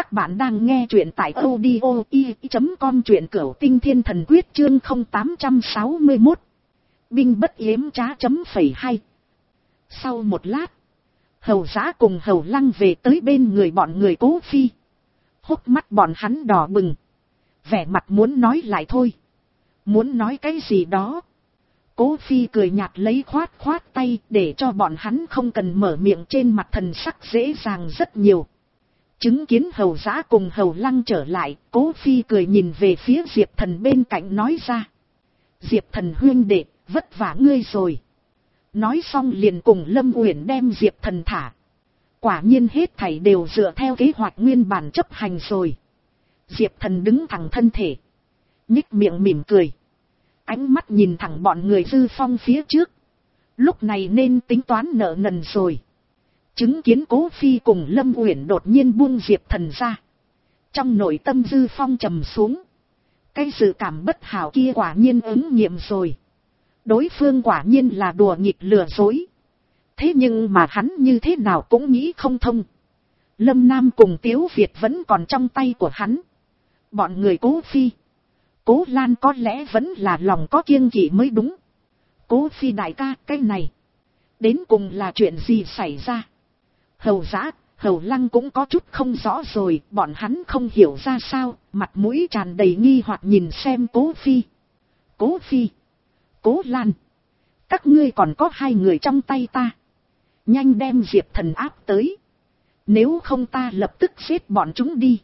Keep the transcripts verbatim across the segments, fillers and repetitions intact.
Các bạn đang nghe truyện tại audio i chấm com, truyện Cửu Tinh Thiên Thần Quyết chương không tám sáu mốt. Binh bất yếm trá chấm phẩy hai. Sau một lát, Hầu Dã cùng Hầu Lăng về tới bên người bọn người Cố Phi. Hốc mắt bọn hắn đỏ bừng, vẻ mặt muốn nói lại thôi. Muốn nói cái gì đó. Cố Phi cười nhạt lấy khoát khoát tay để cho bọn hắn không cần mở miệng, trên mặt thần sắc dễ dàng rất nhiều. Chứng kiến Hầu Dã cùng Hầu Lăng trở lại, Cố Phi cười nhìn về phía Diệp Thần bên cạnh nói ra: Diệp Thần huynh đệ, vất vả ngươi rồi. Nói xong liền cùng Lâm Uyển đem Diệp Thần thả. Quả nhiên hết thảy đều dựa theo kế hoạch nguyên bản chấp hành rồi. Diệp Thần đứng thẳng thân thể, nhích miệng mỉm cười, ánh mắt nhìn thẳng bọn người Dư Phong phía trước. Lúc này nên tính toán nợ nần rồi. Chứng kiến Cố Phi cùng Lâm Uyển đột nhiên buông Diệp Thần ra, trong nội tâm Dư Phong trầm xuống. Cái dự cảm bất hảo kia quả nhiên ứng nghiệm rồi. Đối phương quả nhiên là đùa nghịch lừa dối. Thế nhưng mà hắn như thế nào cũng nghĩ không thông. Lâm Nam cùng Tiếu Việt vẫn còn trong tay của hắn. Bọn người Cố Phi, Cố Lan có lẽ vẫn là lòng có kiêng kỵ mới đúng. Cố Phi đại ca, cái này đến cùng là chuyện gì xảy ra? Hầu Dã, Hầu Lăng cũng có chút không rõ rồi, bọn hắn không hiểu ra sao, mặt mũi tràn đầy nghi hoặc nhìn xem Cố Phi. Cố Phi, Cố Lan, các ngươi còn có hai người trong tay ta. Nhanh đem Diệp Thần áp tới. Nếu không ta lập tức giết bọn chúng đi.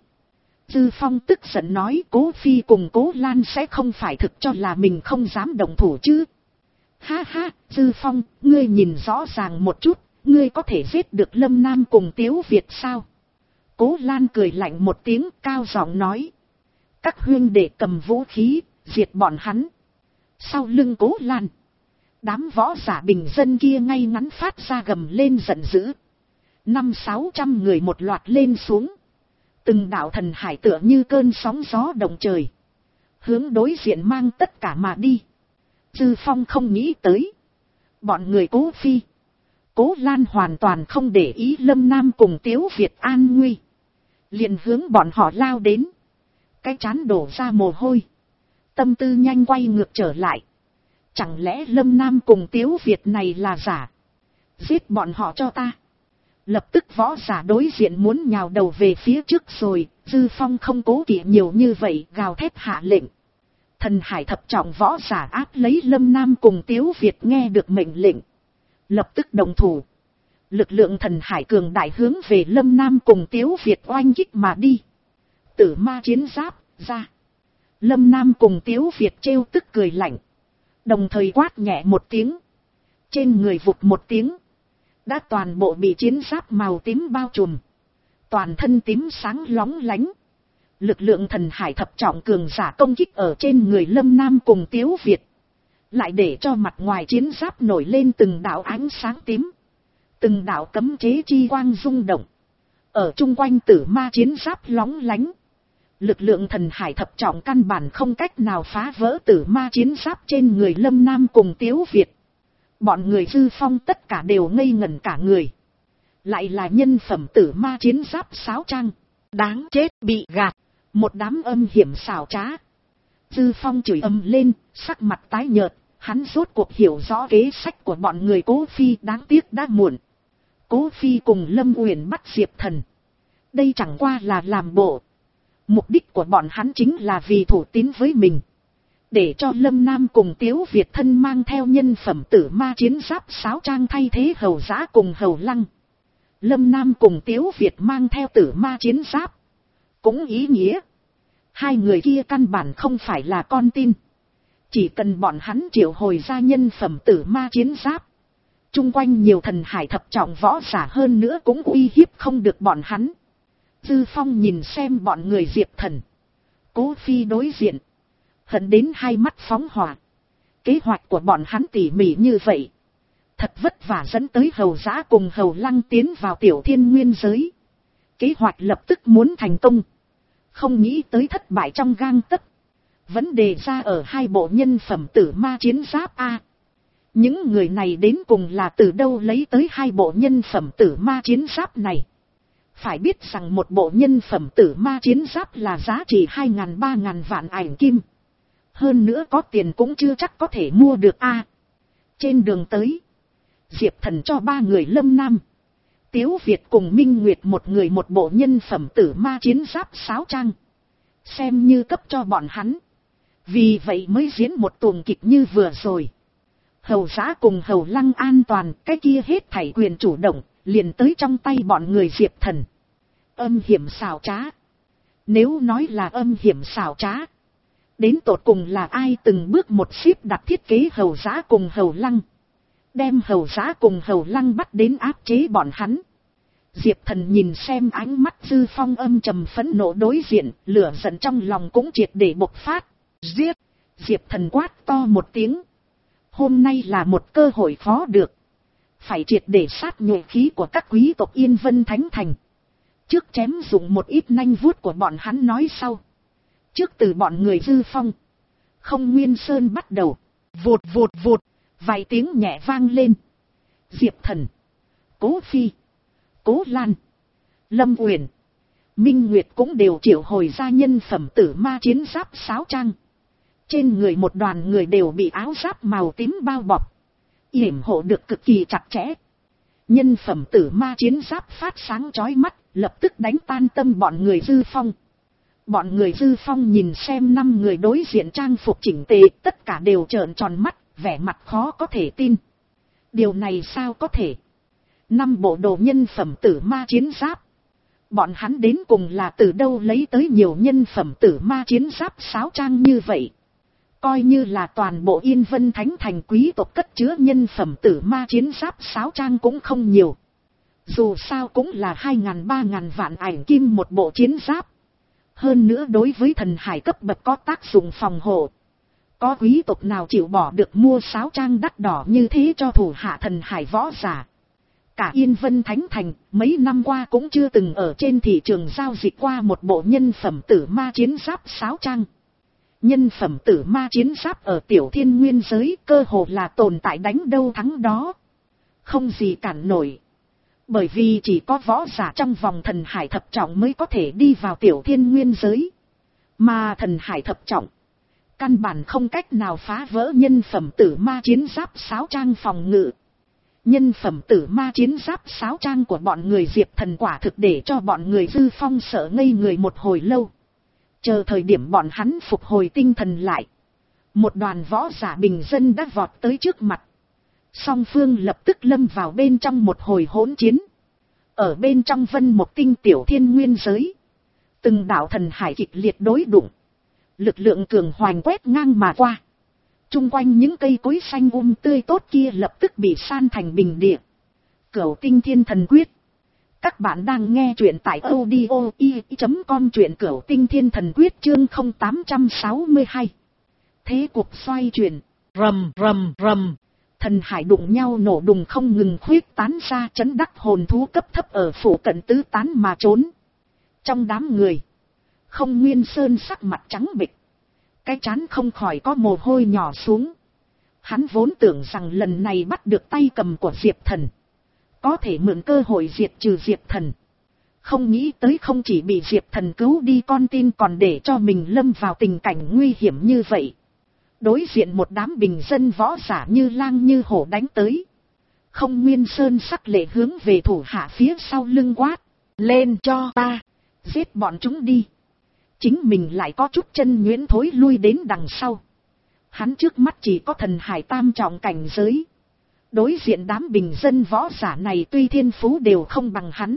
Dư Phong tức giận nói, Cố Phi cùng Cố Lan sẽ không phải thực cho là mình không dám động thủ chứ? Ha ha, Dư Phong, ngươi nhìn rõ ràng một chút. Ngươi có thể giết được Lâm Nam cùng Tiếu Việt sao? Cố Lan cười lạnh một tiếng, cao giọng nói: các huynh đệ cầm vũ khí, diệt bọn hắn. Sau lưng Cố Lan, đám võ giả bình dân kia ngay ngắn phát ra gầm lên giận dữ. Năm sáu trăm người một loạt lên xuống. Từng đạo thần hải tựa như cơn sóng gió động trời, hướng đối diện mang tất cả mà đi. Dư Phong không nghĩ tới, bọn người Cố Phi, Cố Lan hoàn toàn không để ý Lâm Nam cùng Tiếu Việt an nguy, liền hướng bọn họ lao đến. Cái trán đổ ra mồ hôi, tâm tư nhanh quay ngược trở lại. Chẳng lẽ Lâm Nam cùng Tiếu Việt này là giả? Giết bọn họ cho ta. Lập tức võ giả đối diện muốn nhào đầu về phía trước rồi. Dư Phong không cố kỵ nhiều như vậy, gào thét hạ lệnh. Thần hải thập trọng võ giả áp lấy Lâm Nam cùng Tiếu Việt nghe được mệnh lệnh, lập tức đồng thủ. Lực lượng thần hải cường đại hướng về Lâm Nam cùng Tiếu Việt oanh kích mà đi. Tử ma chiến giáp ra. Lâm Nam cùng Tiếu Việt trêu tức cười lạnh, đồng thời quát nhẹ một tiếng. Trên người vụt một tiếng, đã toàn bộ bị chiến giáp màu tím bao trùm, toàn thân tím sáng lóng lánh. Lực lượng thần hải thập trọng cường giả công kích ở trên người Lâm Nam cùng Tiếu Việt, lại để cho mặt ngoài chiến giáp nổi lên từng đạo ánh sáng tím, từng đạo cấm chế chi quang rung động. Ở chung quanh tử ma chiến giáp lóng lánh, lực lượng thần hải thập trọng căn bản không cách nào phá vỡ tử ma chiến giáp trên người Lâm Nam cùng Tiếu Việt. Bọn người Dư Phong tất cả đều ngây ngẩn cả người. Lại là nhân phẩm tử ma chiến giáp sáo trang. Đáng chết, bị gạt. Một đám âm hiểm xảo trá. Dư Phong chửi ầm lên, sắc mặt tái nhợt. Hắn rốt cuộc hiểu rõ kế sách của bọn người Cố Phi, đáng tiếc đã muộn. Cố Phi cùng Lâm Uyển bắt Diệp Thần, đây chẳng qua là làm bộ. Mục đích của bọn hắn chính là vì thủ tín với mình, để cho Lâm Nam cùng Tiếu Việt thân mang theo nhân phẩm tử ma chiến giáp sáo trang thay thế Hầu Dã cùng Hầu Lăng. Lâm Nam cùng Tiếu Việt mang theo tử ma chiến giáp, cũng ý nghĩa hai người kia căn bản không phải là con tin. Chỉ cần bọn hắn triệu hồi ra nhân phẩm tử ma chiến giáp, chung quanh nhiều thần hải thập trọng võ giả hơn nữa cũng uy hiếp không được bọn hắn. Dư Phong nhìn xem bọn người Diệp Thần, Cố Phi đối diện, hận đến hai mắt phóng hỏa. Kế hoạch của bọn hắn tỉ mỉ như vậy, thật vất vả dẫn tới Hầu Dã cùng Hầu Lăng tiến vào Tiểu Thiên Nguyên giới. Kế hoạch lập tức muốn thành công, không nghĩ tới thất bại trong gang tấc. Vấn đề ra ở hai bộ nhân phẩm tử ma chiến giáp A. Những người này đến cùng là từ đâu lấy tới hai bộ nhân phẩm tử ma chiến giáp này? Phải biết rằng một bộ nhân phẩm tử ma chiến giáp là giá trị hai ngàn ba ngàn vạn ảnh kim. Hơn nữa có tiền cũng chưa chắc có thể mua được a. Trên đường tới, Diệp Thần cho ba người Lâm Nam, Tiếu Việt cùng Minh Nguyệt một người một bộ nhân phẩm tử ma chiến giáp sáo trang. Xem như cấp cho bọn hắn. Vì vậy mới diễn một tuồng kịch như vừa rồi. Hầu Giá cùng Hầu Lăng an toàn, cái kia hết thảy quyền chủ động, liền tới trong tay bọn người Diệp Thần. Âm hiểm xảo trá. Nếu nói là âm hiểm xảo trá, đến tột cùng là ai từng bước một xếp đặt thiết kế Hầu Giá cùng Hầu Lăng, đem Hầu Giá cùng Hầu Lăng bắt đến áp chế bọn hắn. Diệp Thần nhìn xem ánh mắt Dư Phong âm trầm phẫn nộ đối diện, lửa giận trong lòng cũng triệt để bộc phát. Giết! Diệp Thần quát to một tiếng. Hôm nay là một cơ hội khó được. Phải triệt để sát nhuệ khí của các quý tộc Yên Vân Thánh Thành. Trước chém dùng một ít nanh vuốt của bọn hắn nói sau. Trước từ bọn người Dư Phong, Không Nguyên Sơn bắt đầu. Vụt vụt vụt, vài tiếng nhẹ vang lên. Diệp Thần, Cố Phi, Cố Lan, Lâm Uyển, Minh Nguyệt cũng đều triệu hồi ra nhân phẩm tử ma chiến giáp sáo trang. Trên người một đoàn người đều bị áo giáp màu tím bao bọc, yểm hộ được cực kỳ chặt chẽ. Nhân phẩm tử ma chiến giáp phát sáng chói mắt, lập tức đánh tan tâm bọn người Dư Phong. Bọn người Dư Phong nhìn xem năm người đối diện trang phục chỉnh tề, tất cả đều trợn tròn mắt, vẻ mặt khó có thể tin. Điều này sao có thể? Năm bộ đồ nhân phẩm tử ma chiến giáp. Bọn hắn đến cùng là từ đâu lấy tới nhiều nhân phẩm tử ma chiến giáp sáo trang như vậy? Coi như là toàn bộ Yên Vân Thánh Thành quý tộc cất chứa nhân phẩm tử ma chiến giáp sáo trang cũng không nhiều. Dù sao cũng là hai ngàn ba ngàn vạn ảnh kim một bộ chiến giáp. Hơn nữa đối với thần hải cấp bậc có tác dụng phòng hộ. Có quý tộc nào chịu bỏ được mua sáo trang đắt đỏ như thế cho thủ hạ thần hải võ giả? Cả Yên Vân Thánh Thành mấy năm qua cũng chưa từng ở trên thị trường giao dịch qua một bộ nhân phẩm tử ma chiến giáp sáo trang. Nhân phẩm tử ma chiến giáp ở Tiểu Thiên Nguyên giới cơ hồ là tồn tại đánh đâu thắng đó. Không gì cản nổi. Bởi vì chỉ có võ giả trong vòng thần hải thập trọng mới có thể đi vào Tiểu Thiên Nguyên giới. Mà thần hải thập trọng, căn bản không cách nào phá vỡ nhân phẩm tử ma chiến giáp sáo trang phòng ngự. Nhân phẩm tử ma chiến giáp sáo trang của bọn người Diệp Thần quả thực để cho bọn người Dư Phong sợ ngây người một hồi lâu. Chờ thời điểm bọn hắn phục hồi tinh thần lại, một đoàn võ giả bình dân đã vọt tới trước mặt. Song phương lập tức lâm vào bên trong một hồi hỗn chiến. Ở bên trong Vân Mộc Tinh Tiểu Thiên Nguyên giới, từng đạo thần hải kịch liệt đối đụng. Lực lượng cường hoành quét ngang mà qua. Trung quanh những cây cối xanh um tươi tốt kia lập tức bị san thành bình địa. Cửu Tinh Thiên Thần Quyết. Các bạn đang nghe truyện tại audio i chấm com, truyện Cửu Tinh Thiên Thần Quyết chương không tám sáu hai. Thế cuộc xoay chuyển, rầm rầm rầm, thần hải đụng nhau nổ đùng không ngừng khuyết tán ra, chấn đắc hồn thú cấp thấp ở phủ cận tứ tán mà trốn. Trong đám người, Không Nguyên Sơn sắc mặt trắng bệch, cái trán không khỏi có mồ hôi nhỏ xuống. Hắn vốn tưởng rằng lần này bắt được tay cầm của Diệp Thần, có thể mượn cơ hội diệt trừ Diệp Thần. Không nghĩ tới không chỉ bị Diệp Thần cứu đi con tin, còn để cho mình lâm vào tình cảnh nguy hiểm như vậy. Đối diện một đám bình dân võ giả như lang như hổ đánh tới. Không Nguyên Sơn sắc lệ hướng về thủ hạ phía sau lưng quát. Lên cho ta, giết bọn chúng đi. Chính mình lại có chút chân nhuyễn thối lui đến đằng sau. Hắn trước mắt chỉ có thần hải tam trọng cảnh giới. Đối diện đám bình dân võ giả này tuy thiên phú đều không bằng hắn,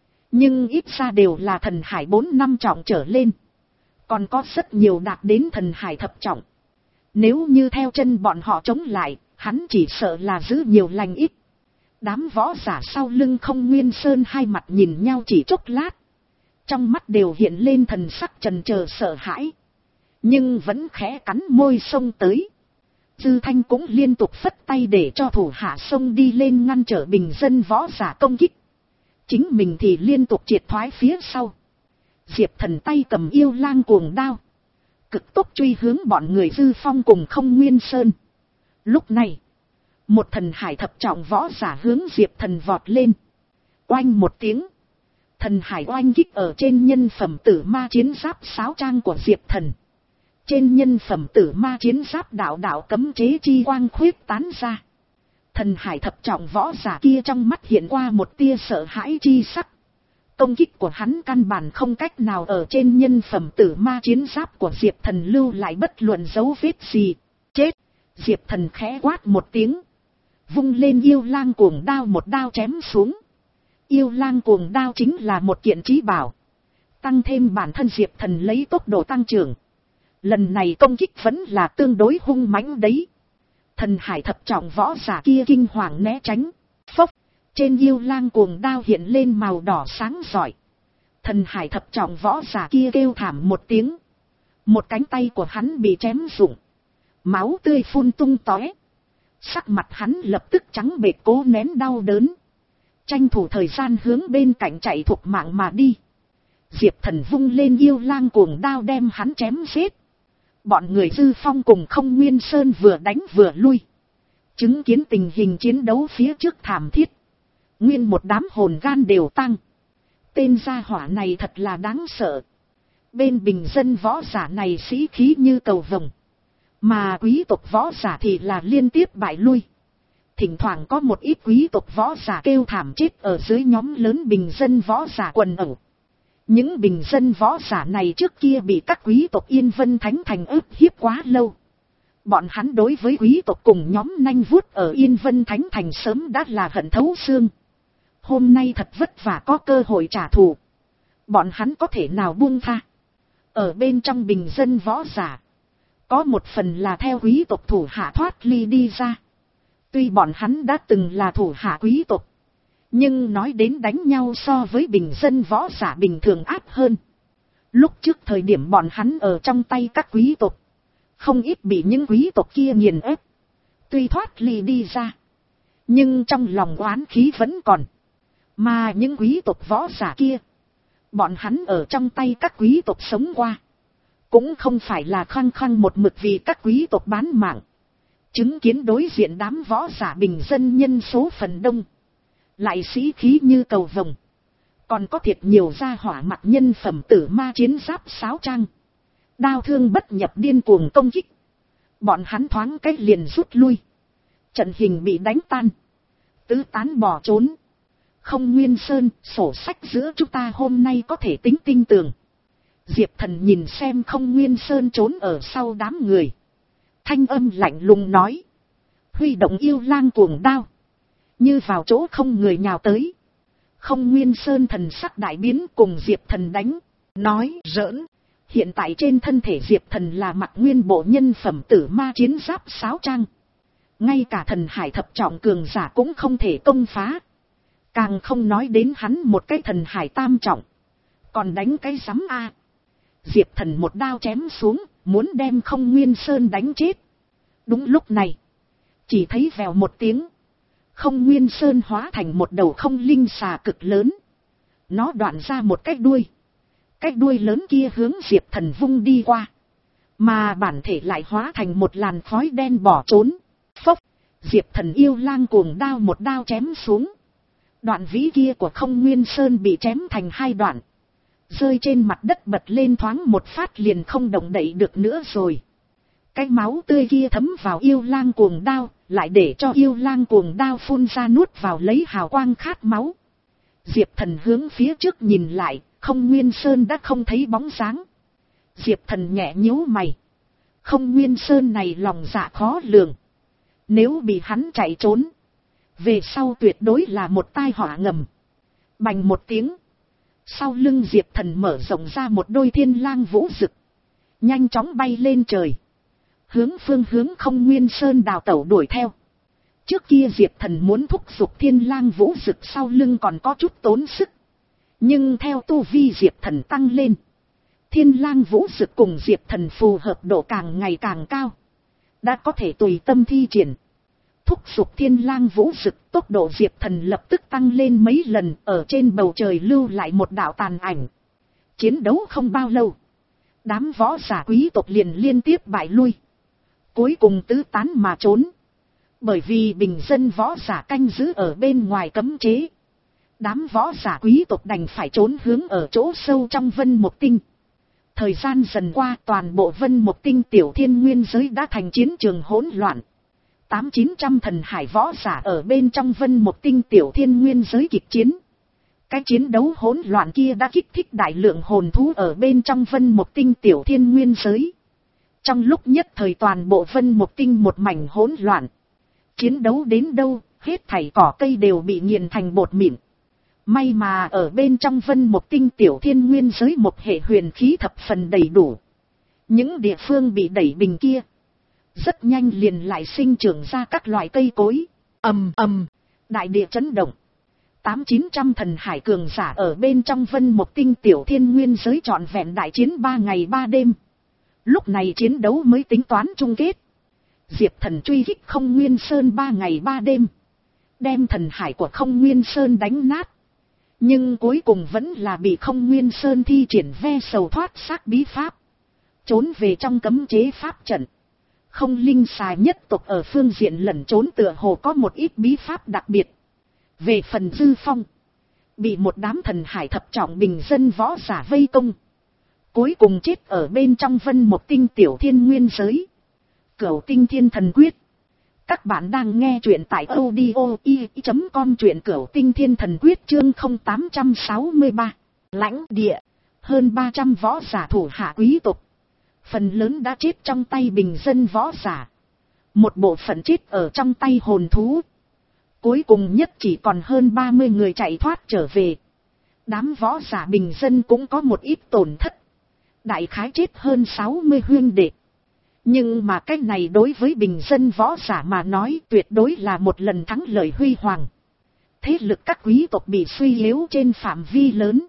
nhưng ít ra đều là thần hải bốn năm trọng trở lên. Còn có rất nhiều đạt đến thần hải thập trọng. Nếu như theo chân bọn họ chống lại, hắn chỉ sợ là giữ nhiều lành ít. Đám võ giả sau lưng Không Nguyên Sơn hai mặt nhìn nhau chỉ chốc lát. Trong mắt đều hiện lên thần sắc chần chờ sợ hãi. Nhưng vẫn khẽ cắn môi xông tới. Dư Thanh cũng liên tục phất tay để cho thủ hạ xông đi lên ngăn trở bình dân võ giả công kích. Chính mình thì liên tục triệt thoái phía sau. Diệp Thần tay cầm yêu lang cuồng đao, cực tốc truy hướng bọn người Dư Phong cùng Không Nguyên Sơn. Lúc này, một thần hải thập trọng võ giả hướng Diệp Thần vọt lên. Oanh một tiếng, Thần hải oanh kích ở trên nhân phẩm tử ma chiến giáp sáo trang của Diệp Thần. Trên nhân phẩm tử ma chiến giáp đạo đạo cấm chế chi quang khuyết tán ra. Thần hải thập trọng võ giả kia trong mắt hiện qua một tia sợ hãi chi sắc. Công kích của hắn căn bản không cách nào ở trên nhân phẩm tử ma chiến giáp của Diệp Thần lưu lại bất luận dấu vết gì. Chết! Diệp Thần khẽ quát một tiếng. Vung lên yêu lang cuồng đao một đao chém xuống. Yêu lang cuồng đao chính là một kiện trí bảo. Tăng thêm bản thân Diệp Thần lấy tốc độ tăng trưởng. Lần này công kích vẫn là tương đối hung mãnh đấy. Thần hải thập trọng võ giả kia kinh hoàng né tránh. Phốc! Trên yêu lang cuồng đao hiện lên màu đỏ sáng rọi. Thần hải thập trọng võ giả kia kêu thảm một tiếng. Một cánh tay của hắn bị chém rụng. Máu tươi phun tung tóe. Sắc mặt hắn lập tức trắng bệch cố nén đau đớn. Tranh thủ thời gian hướng bên cạnh chạy thục mạng mà đi. Diệp Thần vung lên yêu lang cuồng đao đem hắn chém giết. Bọn người Dư Phong cùng Không Nguyên Sơn vừa đánh vừa lui. Chứng kiến tình hình chiến đấu phía trước thảm thiết. Nguyên một đám hồn gan đều tăng. Tên gia hỏa này thật là đáng sợ. Bên bình dân võ giả này sĩ khí như cầu vồng. Mà quý tộc võ giả thì là liên tiếp bại lui. Thỉnh thoảng có một ít quý tộc võ giả kêu thảm chết ở dưới nhóm lớn bình dân võ giả quần ẩu. Những bình dân võ giả này trước kia bị các quý tộc Yên Vân Thánh Thành ức hiếp quá lâu. Bọn hắn đối với quý tộc cùng nhóm nanh vuốt ở Yên Vân Thánh Thành sớm đã là hận thấu xương. Hôm nay thật vất vả có cơ hội trả thù. Bọn hắn có thể nào buông tha. Ở bên trong bình dân võ giả. Có một phần là theo quý tộc thủ hạ thoát ly đi ra. Tuy bọn hắn đã từng là thủ hạ quý tộc. Nhưng nói đến đánh nhau so với bình dân võ giả bình thường áp hơn. Lúc trước thời điểm bọn hắn ở trong tay các quý tộc. Không ít bị những quý tộc kia nghiền ép. Tuy thoát ly đi ra. Nhưng trong lòng oán khí vẫn còn. Mà những quý tộc võ giả kia. Bọn hắn ở trong tay các quý tộc sống qua. Cũng không phải là khăng khăng một mực vì các quý tộc bán mạng. Chứng kiến đối diện đám võ giả bình dân nhân số phần đông. Lại sĩ khí như cầu vồng. Còn có thiệt nhiều gia hỏa mặt nhân phẩm tử ma chiến giáp sáo trang. Đao thương bất nhập điên cuồng công kích. Bọn hắn thoáng cách liền rút lui. Trận hình bị đánh tan. Tứ tán bỏ trốn. Không Nguyên Sơn, sổ sách giữa chúng ta hôm nay có thể tính tinh tường. Diệp Thần nhìn xem Không Nguyên Sơn trốn ở sau đám người. Thanh âm lạnh lùng nói. Huy động yêu lang cuồng đao. Như vào chỗ không người nhào tới. Không Nguyên Sơn thần sắc đại biến cùng Diệp Thần đánh. Nói giỡn. Hiện tại trên thân thể Diệp Thần là mặc nguyên bộ nhân phẩm tử ma chiến giáp sáo trang. Ngay cả thần hải thập trọng cường giả cũng không thể công phá. Càng không nói đến hắn một cái thần hải tam trọng. Còn đánh cái sắm a. Diệp Thần một đao chém xuống, muốn đem Không Nguyên Sơn đánh chết. Đúng lúc này, chỉ thấy vèo một tiếng. Không Nguyên Sơn hóa thành một đầu không linh xà cực lớn. Nó đoạn ra một cái đuôi. Cái đuôi lớn kia hướng Diệp Thần vung đi qua. Mà bản thể lại hóa thành một làn khói đen bỏ trốn. Phốc, Diệp Thần yêu lang cuồng đao một đao chém xuống. Đoạn vĩ kia của Không Nguyên Sơn bị chém thành hai đoạn. Rơi trên mặt đất bật lên thoáng một phát liền không động đậy được nữa rồi. Cái máu tươi kia thấm vào yêu lang cuồng đao, lại để cho yêu lang cuồng đao phun ra nuốt vào lấy hào quang khát máu. Diệp Thần hướng phía trước nhìn lại, Không Nguyên Sơn đã không thấy bóng dáng. Diệp Thần nhẹ nhíu mày. Không Nguyên Sơn này lòng dạ khó lường. Nếu bị hắn chạy trốn, về sau tuyệt đối là một tai họa ngầm. Bành một tiếng. Sau lưng Diệp Thần mở rộng ra một đôi thiên lang vũ rực. Nhanh chóng bay lên trời. Hướng phương hướng Không Nguyên Sơn đào tẩu đuổi theo. Trước kia Diệp Thần muốn thúc giục thiên lang vũ rực sau lưng còn có chút tốn sức. Nhưng theo tu vi Diệp Thần tăng lên. Thiên lang vũ rực cùng Diệp Thần phù hợp độ càng ngày càng cao. Đã có thể tùy tâm thi triển. Thúc giục thiên lang vũ rực, tốc độ Diệp Thần lập tức tăng lên mấy lần, ở trên bầu trời lưu lại một đạo tàn ảnh. Chiến đấu không bao lâu. Đám võ giả quý tộc liền liên tiếp bại lui. Cuối cùng tứ tán mà trốn. Bởi vì bình dân võ giả canh giữ ở bên ngoài cấm chế. Đám võ giả quý tộc đành phải trốn hướng ở chỗ sâu trong Vân Mộc Tinh. Thời gian dần qua, toàn bộ Vân Mộc Tinh tiểu thiên nguyên giới đã thành chiến trường hỗn loạn. Tám chín trăm thần hải võ giả ở bên trong Vân Mộc Tinh tiểu thiên nguyên giới kịch chiến. Cái chiến đấu hỗn loạn kia đã kích thích đại lượng hồn thú ở bên trong Vân Mộc Tinh tiểu thiên nguyên giới. Trong lúc nhất thời toàn bộ Vân Mộc Tinh một mảnh hỗn loạn. Chiến đấu đến đâu, hết thảy cỏ cây đều bị nghiền thành bột mịn. May mà ở bên trong Vân Mộc Tinh tiểu thiên nguyên giới một hệ huyền khí thập phần đầy đủ. Những địa phương bị đẩy bình kia, rất nhanh liền lại sinh trưởng ra các loại cây cối. Ầm ầm, đại địa chấn động. Tám chín trăm thần hải cường giả ở bên trong Vân Mộc Tinh tiểu thiên nguyên giới trọn vẹn đại chiến ba ngày ba đêm. Lúc này chiến đấu mới tính toán chung kết. Diệp Thần truy kích Không Nguyên Sơn ba ngày ba đêm, đem thần hải của Không Nguyên Sơn đánh nát. Nhưng cuối cùng vẫn là bị Không Nguyên Sơn thi triển ve sầu thoát xác bí pháp, trốn về trong cấm chế pháp trận. Không linh xà nhất tộc ở phương diện lẩn trốn tựa hồ có một ít bí pháp đặc biệt. Về phần Dư Phong, bị một đám thần hải thập trọng bình dân võ giả vây công, cuối cùng chết ở bên trong Vân Mộc Tinh tiểu thiên nguyên giới. Cửu Tinh Thiên Thần Quyết. Các bạn đang nghe truyện tại audio i chấm com, truyện Cửu Tinh Thiên Thần Quyết chương không tám sáu ba. Lãnh địa. Hơn ba trăm võ giả thủ hạ quý tộc. Phần lớn đã chết trong tay bình dân võ giả. Một bộ phận chết ở trong tay hồn thú. Cuối cùng nhất chỉ còn hơn ba mươi người chạy thoát trở về. Đám võ giả bình dân cũng có một ít tổn thất. Đại khái chết hơn sáu mươi huynh đệ. Nhưng mà cái này đối với bình dân võ giả mà nói tuyệt đối là một lần thắng lợi huy hoàng. Thế lực các quý tộc bị suy yếu trên phạm vi lớn.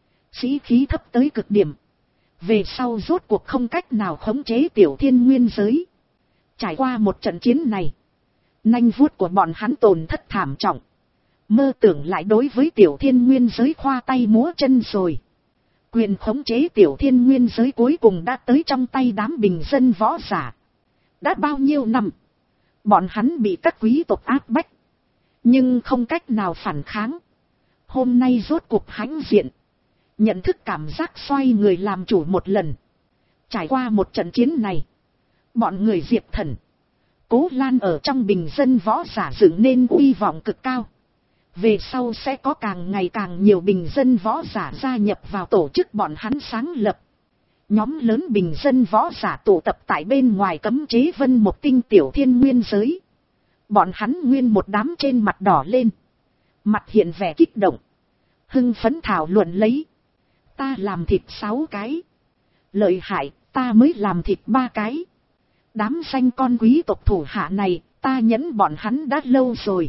Sĩ khí thấp tới cực điểm. Về sau rốt cuộc không cách nào khống chế tiểu thiên nguyên giới. Trải qua một trận chiến này, nanh vuốt của bọn hắn tổn thất thảm trọng. Mơ tưởng lại đối với tiểu thiên nguyên giới khoa tay múa chân rồi. Quyền khống chế tiểu thiên nguyên giới cuối cùng đã tới trong tay đám bình dân võ giả. Đã bao nhiêu năm, bọn hắn bị các quý tộc áp bách, nhưng không cách nào phản kháng. Hôm nay rốt cuộc hãnh diện, nhận thức cảm giác xoay người làm chủ một lần. Trải qua một trận chiến này, bọn người Diệp Thần, Cố Lan ở trong bình dân võ giả dựng nên uy vọng cực cao. Về sau sẽ có càng ngày càng nhiều bình dân võ giả gia nhập vào tổ chức bọn hắn sáng lập. Nhóm lớn bình dân võ giả tụ tập tại bên ngoài cấm chế Vân Mộc Tinh tiểu thiên nguyên giới. Bọn hắn nguyên một đám trên mặt đỏ lên, mặt hiện vẻ kích động, hưng phấn thảo luận lấy. Ta làm thịt sáu cái. Lợi hại, ta mới làm thịt ba cái. Đám danh con quý tộc thủ hạ này, ta nhẫn bọn hắn đã lâu rồi.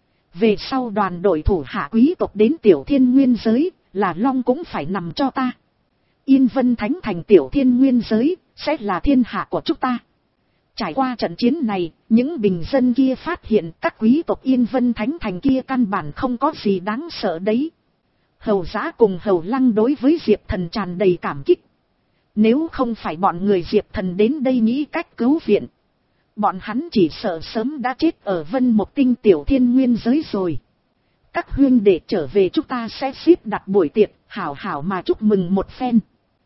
Về sau đoàn đội thủ hạ quý tộc đến tiểu thiên nguyên giới, là long cũng phải nằm cho ta. Yên Vân Thánh thành tiểu thiên nguyên giới, sẽ là thiên hạ của chúng ta. Trải qua trận chiến này, những bình dân kia phát hiện các quý tộc Yên Vân Thánh thành kia căn bản không có gì đáng sợ đấy. Hầu Giã cùng Hầu Lăng đối với Diệp Thần tràn đầy cảm kích. Nếu không phải bọn người Diệp Thần đến đây nghĩ cách cứu viện, bọn hắn chỉ sợ sớm đã chết ở Vân Mộc Tinh tiểu thiên nguyên giới rồi. Các huynh đệ trở về chúng ta sẽ xếp đặt buổi tiệc, hảo hảo mà chúc mừng một phen.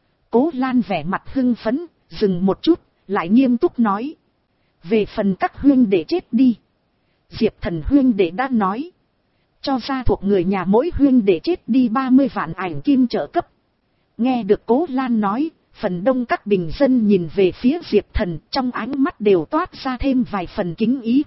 Cố Lan vẻ mặt hưng phấn, dừng một chút, lại nghiêm túc nói. Về phần các huynh đệ chết đi, Diệp Thần huynh đệ đã nói, cho ra thuộc người nhà mỗi huynh đệ chết đi ba mươi vạn ảnh kim trợ cấp. Nghe được Cố Lan nói, phần đông các bình dân nhìn về phía Diệp Thần, trong ánh mắt đều toát ra thêm vài phần kính ý.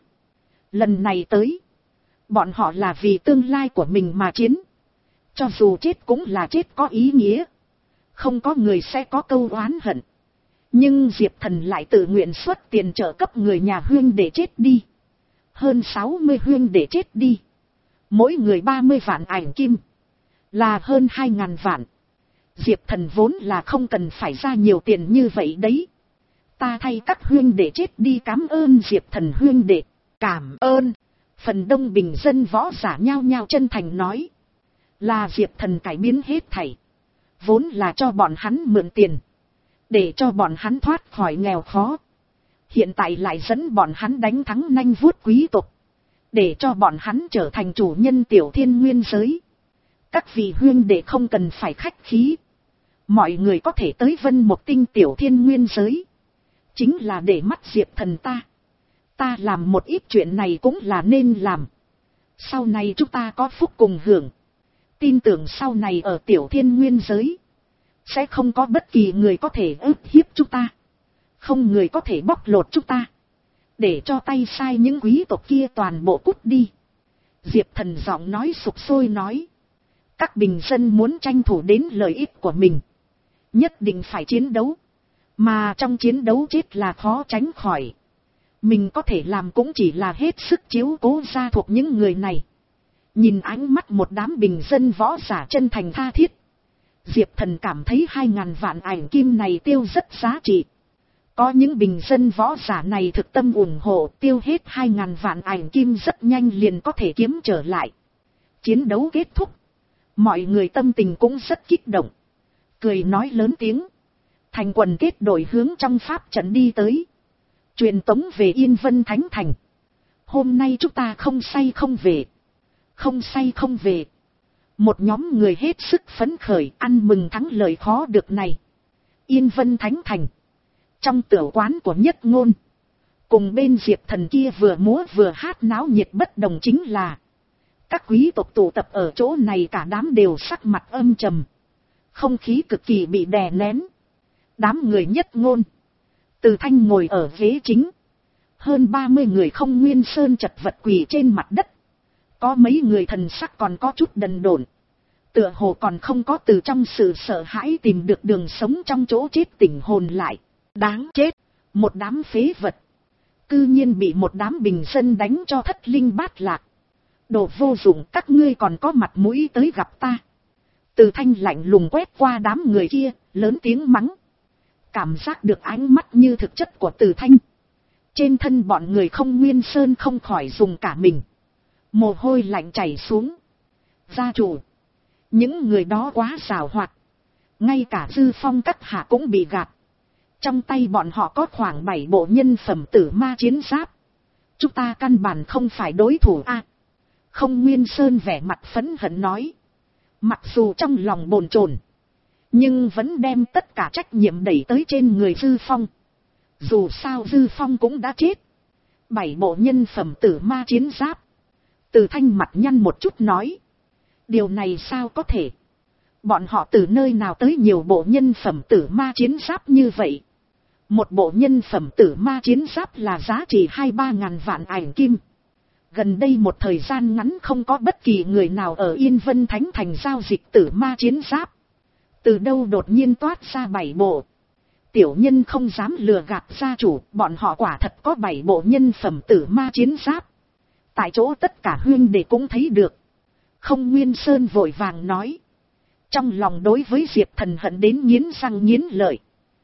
Lần này tới, bọn họ là vì tương lai của mình mà chiến. Cho dù chết cũng là chết có ý nghĩa. Không có người sẽ có câu oán hận. Nhưng Diệp Thần lại tự nguyện xuất tiền trợ cấp người nhà huynh để chết đi. Hơn sáu mươi huynh để chết đi. Mỗi người ba mươi vạn ảnh kim. Là hơn hai ngàn vạn. Diệp Thần vốn là không cần phải ra nhiều tiền như vậy đấy. Ta thay các huynh để chết đi cảm ơn Diệp Thần huynh đệ. Cảm ơn. Phần đông bình dân võ giả nhao nhao chân thành nói. Là Diệp Thần cải biến hết thảy. Vốn là cho bọn hắn mượn tiền, để cho bọn hắn thoát khỏi nghèo khó. Hiện tại lại dẫn bọn hắn đánh thắng nanh vuốt quý tộc, để cho bọn hắn trở thành chủ nhân tiểu thiên nguyên giới. Các vị huyên đệ không cần phải khách khí. Mọi người có thể tới Vân Mộc Tinh tiểu thiên nguyên giới, chính là để mắt Diệp Thần ta. Ta làm một ít chuyện này cũng là nên làm. Sau này chúng ta có phúc cùng hưởng. Tin tưởng sau này ở tiểu thiên nguyên giới, sẽ không có bất kỳ người có thể ức hiếp chúng ta. Không người có thể bóc lột chúng ta. Để cho tay sai những quý tộc kia toàn bộ cút đi. Diệp Thần giọng nói sục sôi nói. Các bình dân muốn tranh thủ đến lợi ích của mình, nhất định phải chiến đấu. Mà trong chiến đấu chết là khó tránh khỏi. Mình có thể làm cũng chỉ là hết sức chiếu cố gia thuộc những người này. Nhìn ánh mắt một đám bình dân võ giả chân thành tha thiết, Diệp Thần cảm thấy hai ngàn vạn ảnh kim này tiêu rất giá trị. Có những bình dân võ giả này thực tâm ủng hộ, tiêu hết hai ngàn vạn ảnh kim rất nhanh liền có thể kiếm trở lại. Chiến đấu kết thúc, mọi người tâm tình cũng rất kích động, cười nói lớn tiếng. Thành quần kết đội hướng trong pháp trận đi tới, truyền tống về Yên Vân Thánh Thành. Hôm nay chúng ta không say không về, không say không về. Một nhóm người hết sức phấn khởi ăn mừng thắng lợi khó được này. Yên Vân Thánh Thành, trong tiểu quán của Nhất Ngôn, cùng bên Diệp Thần kia vừa múa vừa hát náo nhiệt bất đồng chính là, các quý tộc tụ tập ở chỗ này cả đám đều sắc mặt âm trầm, không khí cực kỳ bị đè nén. Đám người Nhất Ngôn, Từ Thanh ngồi ở ghế chính, hơn ba mươi người không nguyên sơn chật vật quỳ trên mặt đất. Có mấy người thần sắc còn có chút đần độn, tựa hồ còn không có từ trong sự sợ hãi tìm được đường sống trong chỗ chết tỉnh hồn lại. Đáng chết, một đám phế vật, cư nhiên bị một đám bình dân đánh cho thất linh bát lạc. Đồ vô dụng, các ngươi còn có mặt mũi tới gặp ta. Từ Thanh lạnh lùng quét qua đám người kia, lớn tiếng mắng. Cảm giác được ánh mắt như thực chất của Từ Thanh, trên thân bọn người không nguyên sơn không khỏi dùng cả mình, mồ hôi lạnh chảy xuống. Gia chủ, những người đó quá xảo hoạt, ngay cả Dư Phong các hạ cũng bị gạt. Trong tay bọn họ có khoảng bảy bộ nhân phẩm tử ma chiến giáp, chúng ta căn bản không phải đối thủ a. Không nguyên sơn vẻ mặt phẫn hận nói, mặc dù trong lòng bồn chồn, nhưng vẫn đem tất cả trách nhiệm đẩy tới trên người Dư Phong. Dù sao Dư Phong cũng đã chết. Bảy bộ nhân phẩm tử ma chiến giáp. Từ Thanh mặt nhăn một chút nói, điều này sao có thể? Bọn họ từ nơi nào tới nhiều bộ nhân phẩm tử ma chiến giáp như vậy? Một bộ nhân phẩm tử ma chiến giáp là giá trị hai ba ngàn vạn ảnh kim. Gần đây một thời gian ngắn không có bất kỳ người nào ở Yên Vân Thánh Thành giao dịch tử ma chiến giáp. Từ đâu đột nhiên toát ra bảy bộ? Tiểu nhân không dám lừa gạt gia chủ, bọn họ quả thật có bảy bộ nhân phẩm tử ma chiến giáp. Tại chỗ tất cả huyên đệ cũng thấy được. Không nguyên sơn vội vàng nói, trong lòng đối với Diệp Thần hận đến nghiến răng nghiến lợi.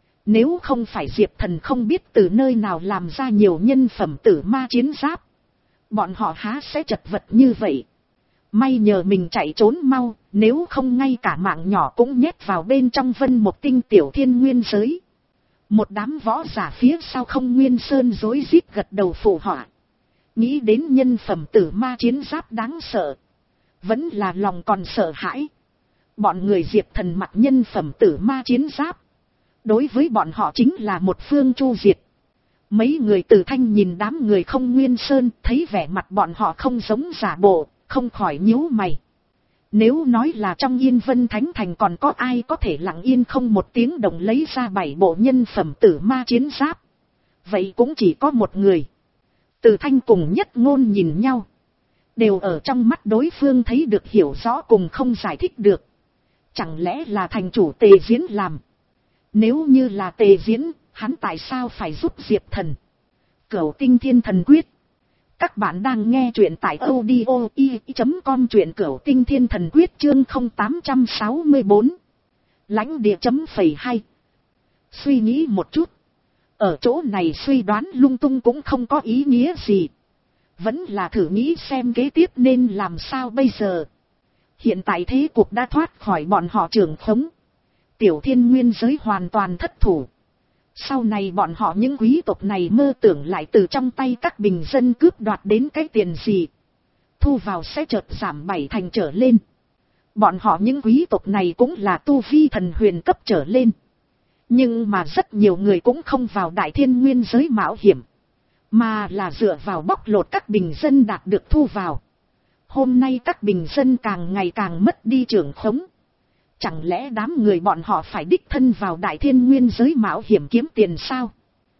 Nếu không phải Diệp Thần không biết từ nơi nào làm ra nhiều nhân phẩm tử ma chiến giáp, bọn họ há sẽ chật vật như vậy. May nhờ mình chạy trốn mau, nếu không ngay cả mạng nhỏ cũng nhét vào bên trong Vân Mộc Tinh tiểu thiên nguyên giới. Một đám võ giả phía sau không nguyên sơn rối rít gật đầu phụ họa. Nghĩ đến nhân phẩm tử ma chiến giáp đáng sợ, vẫn là lòng còn sợ hãi. Bọn người Diệp Thần mặc nhân phẩm tử ma chiến giáp, đối với bọn họ chính là một phương chu diệt. Mấy người Từ Thanh nhìn đám người không nguyên sơn, thấy vẻ mặt bọn họ không giống giả bộ, không khỏi nhíu mày. Nếu nói là trong Yên Vân Thánh Thành còn có ai có thể lặng yên không một tiếng động lấy ra bảy bộ nhân phẩm tử ma chiến giáp, vậy cũng chỉ có một người. Từ Thanh cùng Nhất Ngôn nhìn nhau, đều ở trong mắt đối phương thấy được hiểu rõ cùng không giải thích được. Chẳng lẽ là thành chủ Tề Diễn làm? Nếu như là Tề Diễn, hắn tại sao phải giúp Diệp Thần? Cửu Tinh Thiên Thần Quyết. Các bạn đang nghe truyện tại audio i chấm com, truyện Cửu Tinh Thiên Thần Quyết chương không tám sáu bốn. Lãnh địa chấm phẩy hai. Suy nghĩ một chút, ở chỗ này suy đoán lung tung cũng không có ý nghĩa gì. Vẫn là thử nghĩ xem kế tiếp nên làm sao bây giờ. Hiện tại thế cuộc đã thoát khỏi bọn họ trưởng khống. Tiểu thiên nguyên giới hoàn toàn thất thủ. Sau này bọn họ những quý tộc này mơ tưởng lại từ trong tay các bình dân cướp đoạt đến cái tiền gì, thu vào sẽ chợt giảm bảy thành trở lên. Bọn họ những quý tộc này cũng là tu vi thần huyền cấp trở lên. Nhưng mà rất nhiều người cũng không vào đại thiên nguyên giới mạo hiểm. Mà là dựa vào bóc lột các bình dân đạt được thu vào. Hôm nay các bình dân càng ngày càng mất đi trưởng khống. Chẳng lẽ đám người bọn họ phải đích thân vào đại thiên nguyên giới mạo hiểm kiếm tiền sao?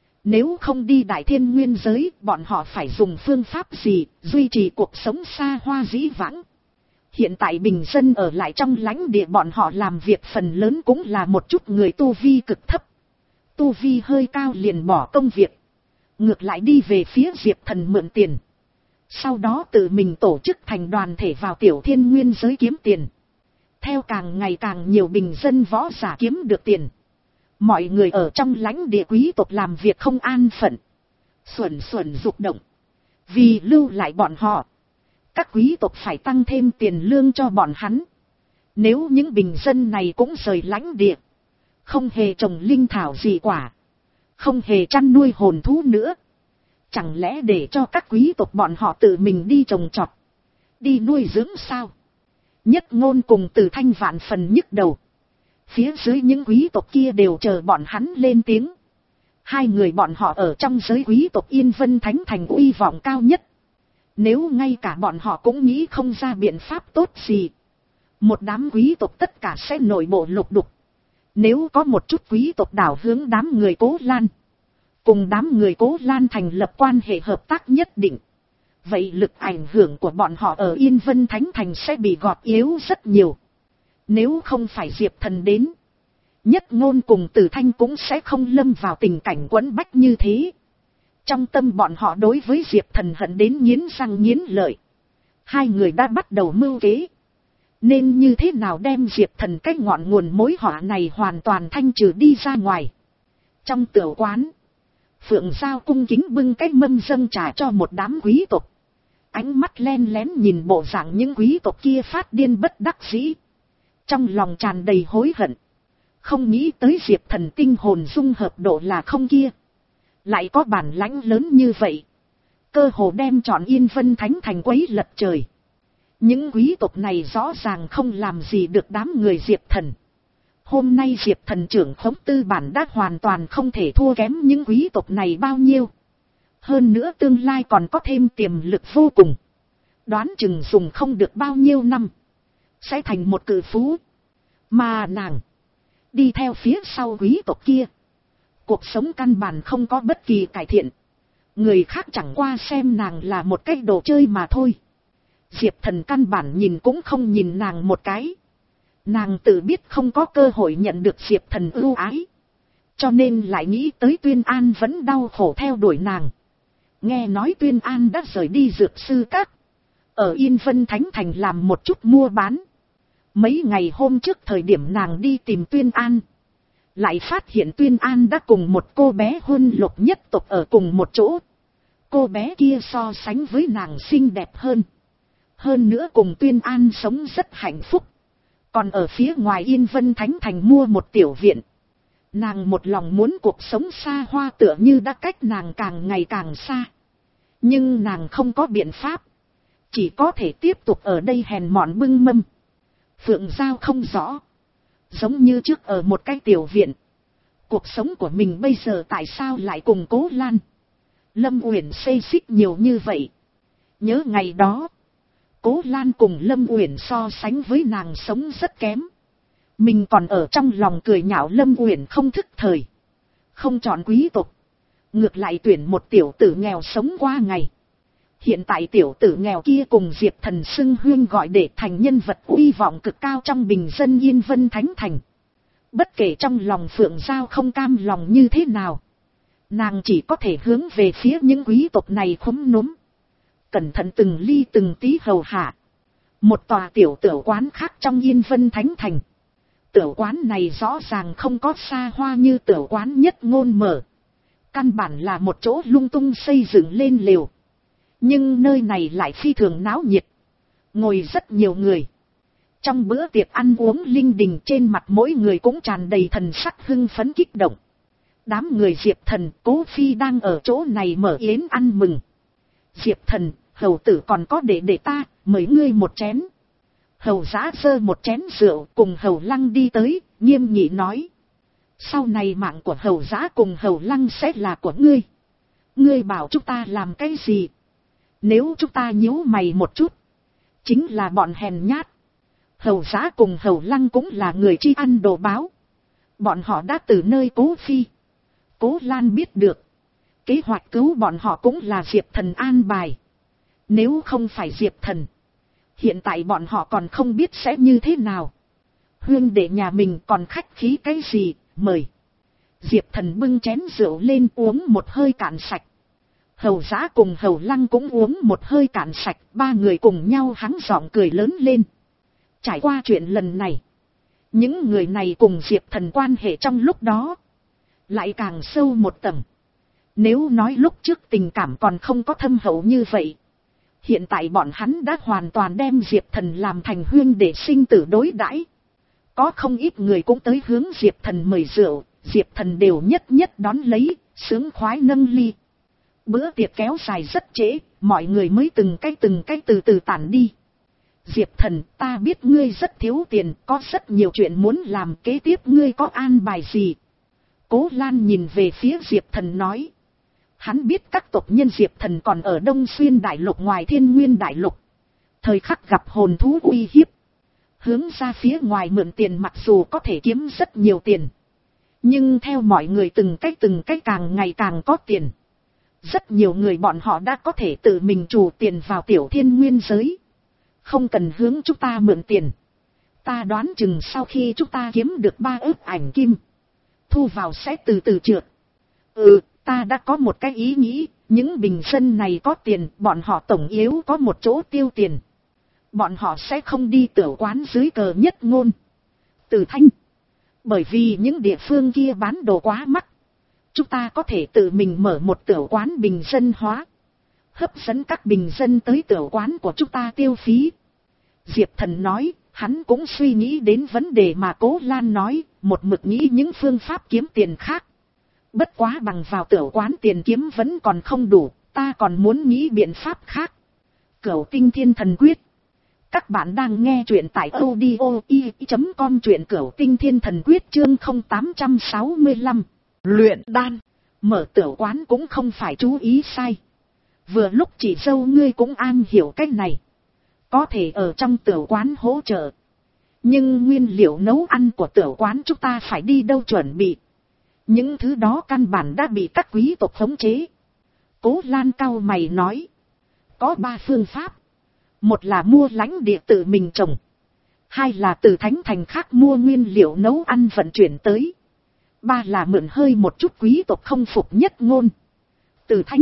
Nếu không đi đại thiên nguyên giới, bọn họ phải dùng phương pháp gì duy trì cuộc sống xa hoa dĩ vãng? Hiện tại bình dân ở lại trong lãnh địa bọn họ làm việc phần lớn cũng là một chút người tu vi cực thấp. Tu vi hơi cao liền bỏ công việc. Ngược lại đi về phía Diệp Thần mượn tiền. Sau đó tự mình tổ chức thành đoàn thể vào tiểu thiên nguyên giới kiếm tiền. Theo càng ngày càng nhiều bình dân võ giả kiếm được tiền. Mọi người ở trong lãnh địa quý tộc làm việc không an phận. Xuẩn xuẩn dục động. Vì lưu lại bọn họ. Các quý tộc phải tăng thêm tiền lương cho bọn hắn. Nếu những bình dân này cũng rời lãnh địa. Không hề trồng linh thảo gì quả. Không hề chăn nuôi hồn thú nữa. Chẳng lẽ để cho các quý tộc bọn họ tự mình đi trồng trọt. Đi nuôi dưỡng sao? Nhất Ngôn cùng Từ Thanh vạn phần nhức đầu. Phía dưới những quý tộc kia đều chờ bọn hắn lên tiếng. Hai người bọn họ ở trong giới quý tộc Yên Vân Thánh Thành uy vọng cao nhất. Nếu ngay cả bọn họ cũng nghĩ không ra biện pháp tốt gì. Một đám quý tộc tất cả sẽ nội bộ lục đục. Nếu có một chút quý tộc đảo hướng đám người Cố Lan. Cùng đám người Cố Lan thành lập quan hệ hợp tác nhất định. Vậy lực ảnh hưởng của bọn họ ở Yên Vân Thánh Thành sẽ bị gọt yếu rất nhiều. Nếu không phải Diệp Thần đến. Nhất Ngôn cùng Từ Thanh cũng sẽ không lâm vào tình cảnh quẫn bách như thế. Trong tâm bọn họ đối với Diệp Thần hận đến nghiến răng nghiến lợi. Hai người đã bắt đầu mưu kế. Nên như thế nào đem Diệp Thần cái ngọn nguồn mối họa này hoàn toàn thanh trừ đi ra ngoài. Trong tiểu quán. Phượng Giao cung kính bưng cái mâm dâng trà cho một đám quý tộc. Ánh mắt len lén nhìn bộ dạng những quý tộc kia phát điên bất đắc dĩ. Trong lòng tràn đầy hối hận. Không nghĩ tới Diệp Thần tinh hồn dung hợp độ là không kia. Lại có bản lãnh lớn như vậy. Cơ hồ đem trọn Yên Vân Thánh Thành quấy lật trời. Những quý tộc này rõ ràng không làm gì được đám người Diệp Thần. Hôm nay Diệp Thần trưởng khống tư bản đã hoàn toàn không thể thua kém những quý tộc này bao nhiêu. Hơn nữa tương lai còn có thêm tiềm lực vô cùng. Đoán chừng dùng không được bao nhiêu năm. Sẽ thành một cự phú. Mà nàng. Đi theo phía sau quý tộc kia. Cuộc sống căn bản không có bất kỳ cải thiện. Người khác chẳng qua xem nàng là một cái đồ chơi mà thôi. Diệp Thần căn bản nhìn cũng không nhìn nàng một cái. Nàng tự biết không có cơ hội nhận được Diệp Thần ưu ái. Cho nên lại nghĩ tới Tuyên An vẫn đau khổ theo đuổi nàng. Nghe nói Tuyên An đã rời đi dược sư các. Ở Yên Vân Thánh Thành làm một chút mua bán. Mấy ngày hôm trước thời điểm nàng đi tìm Tuyên An. Lại phát hiện Tuyên An đã cùng một cô bé Huân Lục nhất tộc ở cùng một chỗ. Cô bé kia so sánh với nàng xinh đẹp hơn. Hơn nữa cùng Tuyên An sống rất hạnh phúc. Còn ở phía ngoài Yên Vân Thánh Thành mua một tiểu viện. Nàng một lòng muốn cuộc sống xa hoa tựa như đã cách nàng càng ngày càng xa. Nhưng nàng không có biện pháp. Chỉ có thể tiếp tục ở đây hèn mọn bưng mâm. Phượng Giao không rõ. Giống như trước ở một cái tiểu viện. Cuộc sống của mình bây giờ tại sao lại cùng Cố Lan, Lâm Uyển xây xích nhiều như vậy. Nhớ ngày đó. Cố Lan cùng Lâm Uyển so sánh với nàng sống rất kém. Mình còn ở trong lòng cười nhạo Lâm Uyển không thức thời. Không chọn quý tộc. Ngược lại tuyển một tiểu tử nghèo sống qua ngày. Hiện tại tiểu tử nghèo kia cùng Diệp Thần xưng huyên gọi để thành nhân vật uy vọng cực cao trong bình dân Yên Vân Thánh Thành. Bất kể trong lòng Phượng Giao không cam lòng như thế nào. Nàng chỉ có thể hướng về phía những quý tộc này khúm núm. Cẩn thận từng ly từng tí hầu hạ. Một tòa tiểu tiểu quán khác trong Yên Vân Thánh Thành. Tiểu quán này rõ ràng không có xa hoa như tiểu quán Nhất Ngôn mở. Căn bản là một chỗ lung tung xây dựng lên lều. Nhưng nơi này lại phi thường náo nhiệt. Ngồi rất nhiều người. Trong bữa tiệc ăn uống linh đình trên mặt mỗi người cũng tràn đầy thần sắc hưng phấn kích động. Đám người Diệp Thần, Cố Phi đang ở chỗ này mở yến ăn mừng. Diệp Thần, hầu tử còn có để để ta, mời ngươi một chén. Hầu Giá giơ một chén rượu cùng Hầu Lăng đi tới, nghiêm nghị nói. Sau này mạng của Hầu Giá cùng Hầu Lăng sẽ là của ngươi. Ngươi bảo chúng ta làm cái gì? Nếu chúng ta nhíu mày một chút, chính là bọn hèn nhát. Hầu Giá cùng Hầu Lăng cũng là người chi ăn đồ báo. Bọn họ đã từ nơi Cố Phi, Cố Lan biết được. Kế hoạch cứu bọn họ cũng là Diệp Thần an bài. Nếu không phải Diệp Thần, hiện tại bọn họ còn không biết sẽ như thế nào. Huyên đệ nhà mình còn khách khí cái gì, mời. Diệp Thần bưng chén rượu lên uống một hơi cạn sạch. Hầu Giá cùng Hầu Lăng cũng uống một hơi cạn sạch, ba người cùng nhau hắng giọng cười lớn lên. Trải qua chuyện lần này, những người này cùng Diệp Thần quan hệ trong lúc đó lại càng sâu một tầng. Nếu nói lúc trước tình cảm còn không có thâm hậu như vậy, hiện tại bọn hắn đã hoàn toàn đem Diệp Thần làm thành huyên để sinh tử đối đãi. Có không ít người cũng tới hướng Diệp Thần mời rượu, Diệp Thần đều nhất nhất đón lấy, sướng khoái nâng ly. Bữa tiệc kéo dài rất trễ, mọi người mới từng cái từng cái từ từ tản đi. Diệp Thần, ta biết ngươi rất thiếu tiền, có rất nhiều chuyện muốn làm, kế tiếp ngươi có an bài gì? Cố Lan nhìn về phía Diệp Thần nói. Hắn biết các tộc nhân Diệp Thần còn ở Đông Xuyên Đại Lục ngoài Thiên Nguyên Đại Lục. Thời khắc gặp hồn thú uy hiếp. Hướng ra phía ngoài mượn tiền mặc dù có thể kiếm rất nhiều tiền. Nhưng theo mọi người từng cách từng cách càng ngày càng có tiền. Rất nhiều người bọn họ đã có thể tự mình trù tiền vào tiểu thiên nguyên giới. Không cần hướng chúng ta mượn tiền. Ta đoán chừng sau khi chúng ta kiếm được ba ức ảnh kim, thu vào sẽ từ từ trượt. Ừ, ta đã có một cái ý nghĩ, những bình dân này có tiền, bọn họ tổng yếu có một chỗ tiêu tiền. Bọn họ sẽ không đi tiểu quán dưới cờ Nhất Ngôn, Từ Thanh. Bởi vì những địa phương kia bán đồ quá mắc. Chúng ta có thể tự mình mở một tiểu quán bình dân hóa. Hấp dẫn các bình dân tới tiểu quán của chúng ta tiêu phí. Diệp Thần nói, hắn cũng suy nghĩ đến vấn đề mà Cố Lan nói, một mực nghĩ những phương pháp kiếm tiền khác. Bất quá bằng vào tiểu quán tiền kiếm vẫn còn không đủ, ta còn muốn nghĩ biện pháp khác. Cửu Tinh Thiên Thần Quyết. Các bạn đang nghe truyện tại audio i chấm com, truyện Cửu Tinh Thiên Thần Quyết chương không tám sáu lăm. Luyện đan. Mở tiểu quán cũng không phải chú ý sai. Vừa lúc chị dâu ngươi cũng an hiểu cách này. Có thể ở trong tiểu quán hỗ trợ. Nhưng nguyên liệu nấu ăn của tiểu quán chúng ta phải đi đâu chuẩn bị. Những thứ đó căn bản đã bị các quý tộc khống chế. Cố Lan cau mày nói. Có ba phương pháp. Một là mua lãnh địa tự mình trồng. Hai là từ thánh thành khác mua nguyên liệu nấu ăn vận chuyển tới. Ba là mượn hơi một chút quý tộc không phục Nhất Ngôn, Từ Thanh,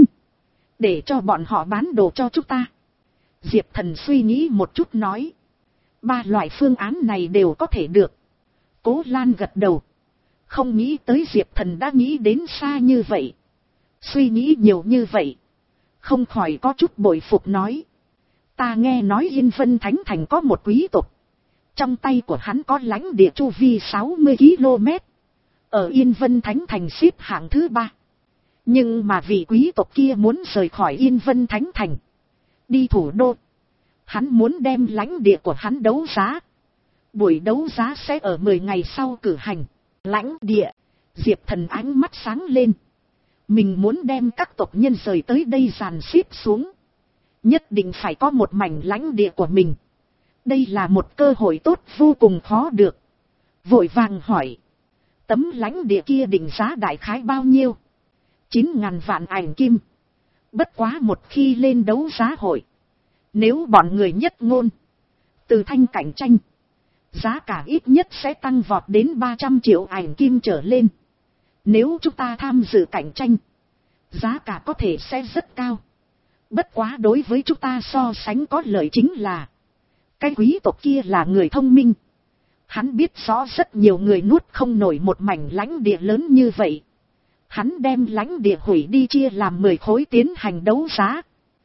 để cho bọn họ bán đồ cho chúng ta. Diệp Thần suy nghĩ một chút nói. Ba loại phương án này đều có thể được. Cố Lan gật đầu. Không nghĩ tới Diệp Thần đã nghĩ đến xa như vậy. Suy nghĩ nhiều như vậy. Không khỏi có chút bội phục nói. Ta nghe nói Yên Vân Thánh Thành có một quý tộc. Trong tay của hắn có lãnh địa chu vi sáu mươi ki lô mét. Ở Yên Vân Thánh Thành xếp hạng thứ ba. Nhưng mà vị quý tộc kia muốn rời khỏi Yên Vân Thánh Thành. Đi thủ đô. Hắn muốn đem lãnh địa của hắn đấu giá. Buổi đấu giá sẽ ở mười ngày sau cử hành. Lãnh địa. Diệp Thần ánh mắt sáng lên. Mình muốn đem các tộc nhân rời tới đây dàn xếp xuống. Nhất định phải có một mảnh lãnh địa của mình. Đây là một cơ hội tốt vô cùng khó được. Vội vàng hỏi. Tấm lãnh địa kia định giá đại khái bao nhiêu? Chín ngàn vạn ảnh kim. Bất quá một khi lên đấu giá hội. Nếu bọn người Nhất Ngôn, Từ Thanh cạnh tranh, giá cả ít nhất sẽ tăng vọt đến ba trăm triệu ảnh kim trở lên. Nếu chúng ta tham dự cạnh tranh, giá cả có thể sẽ rất cao. Bất quá đối với chúng ta so sánh có lợi chính là, cái quý tộc kia là người thông minh. Hắn biết rõ rất nhiều người nuốt không nổi một mảnh lãnh địa lớn như vậy. Hắn đem lãnh địa hủy đi chia làm mười khối tiến hành đấu giá.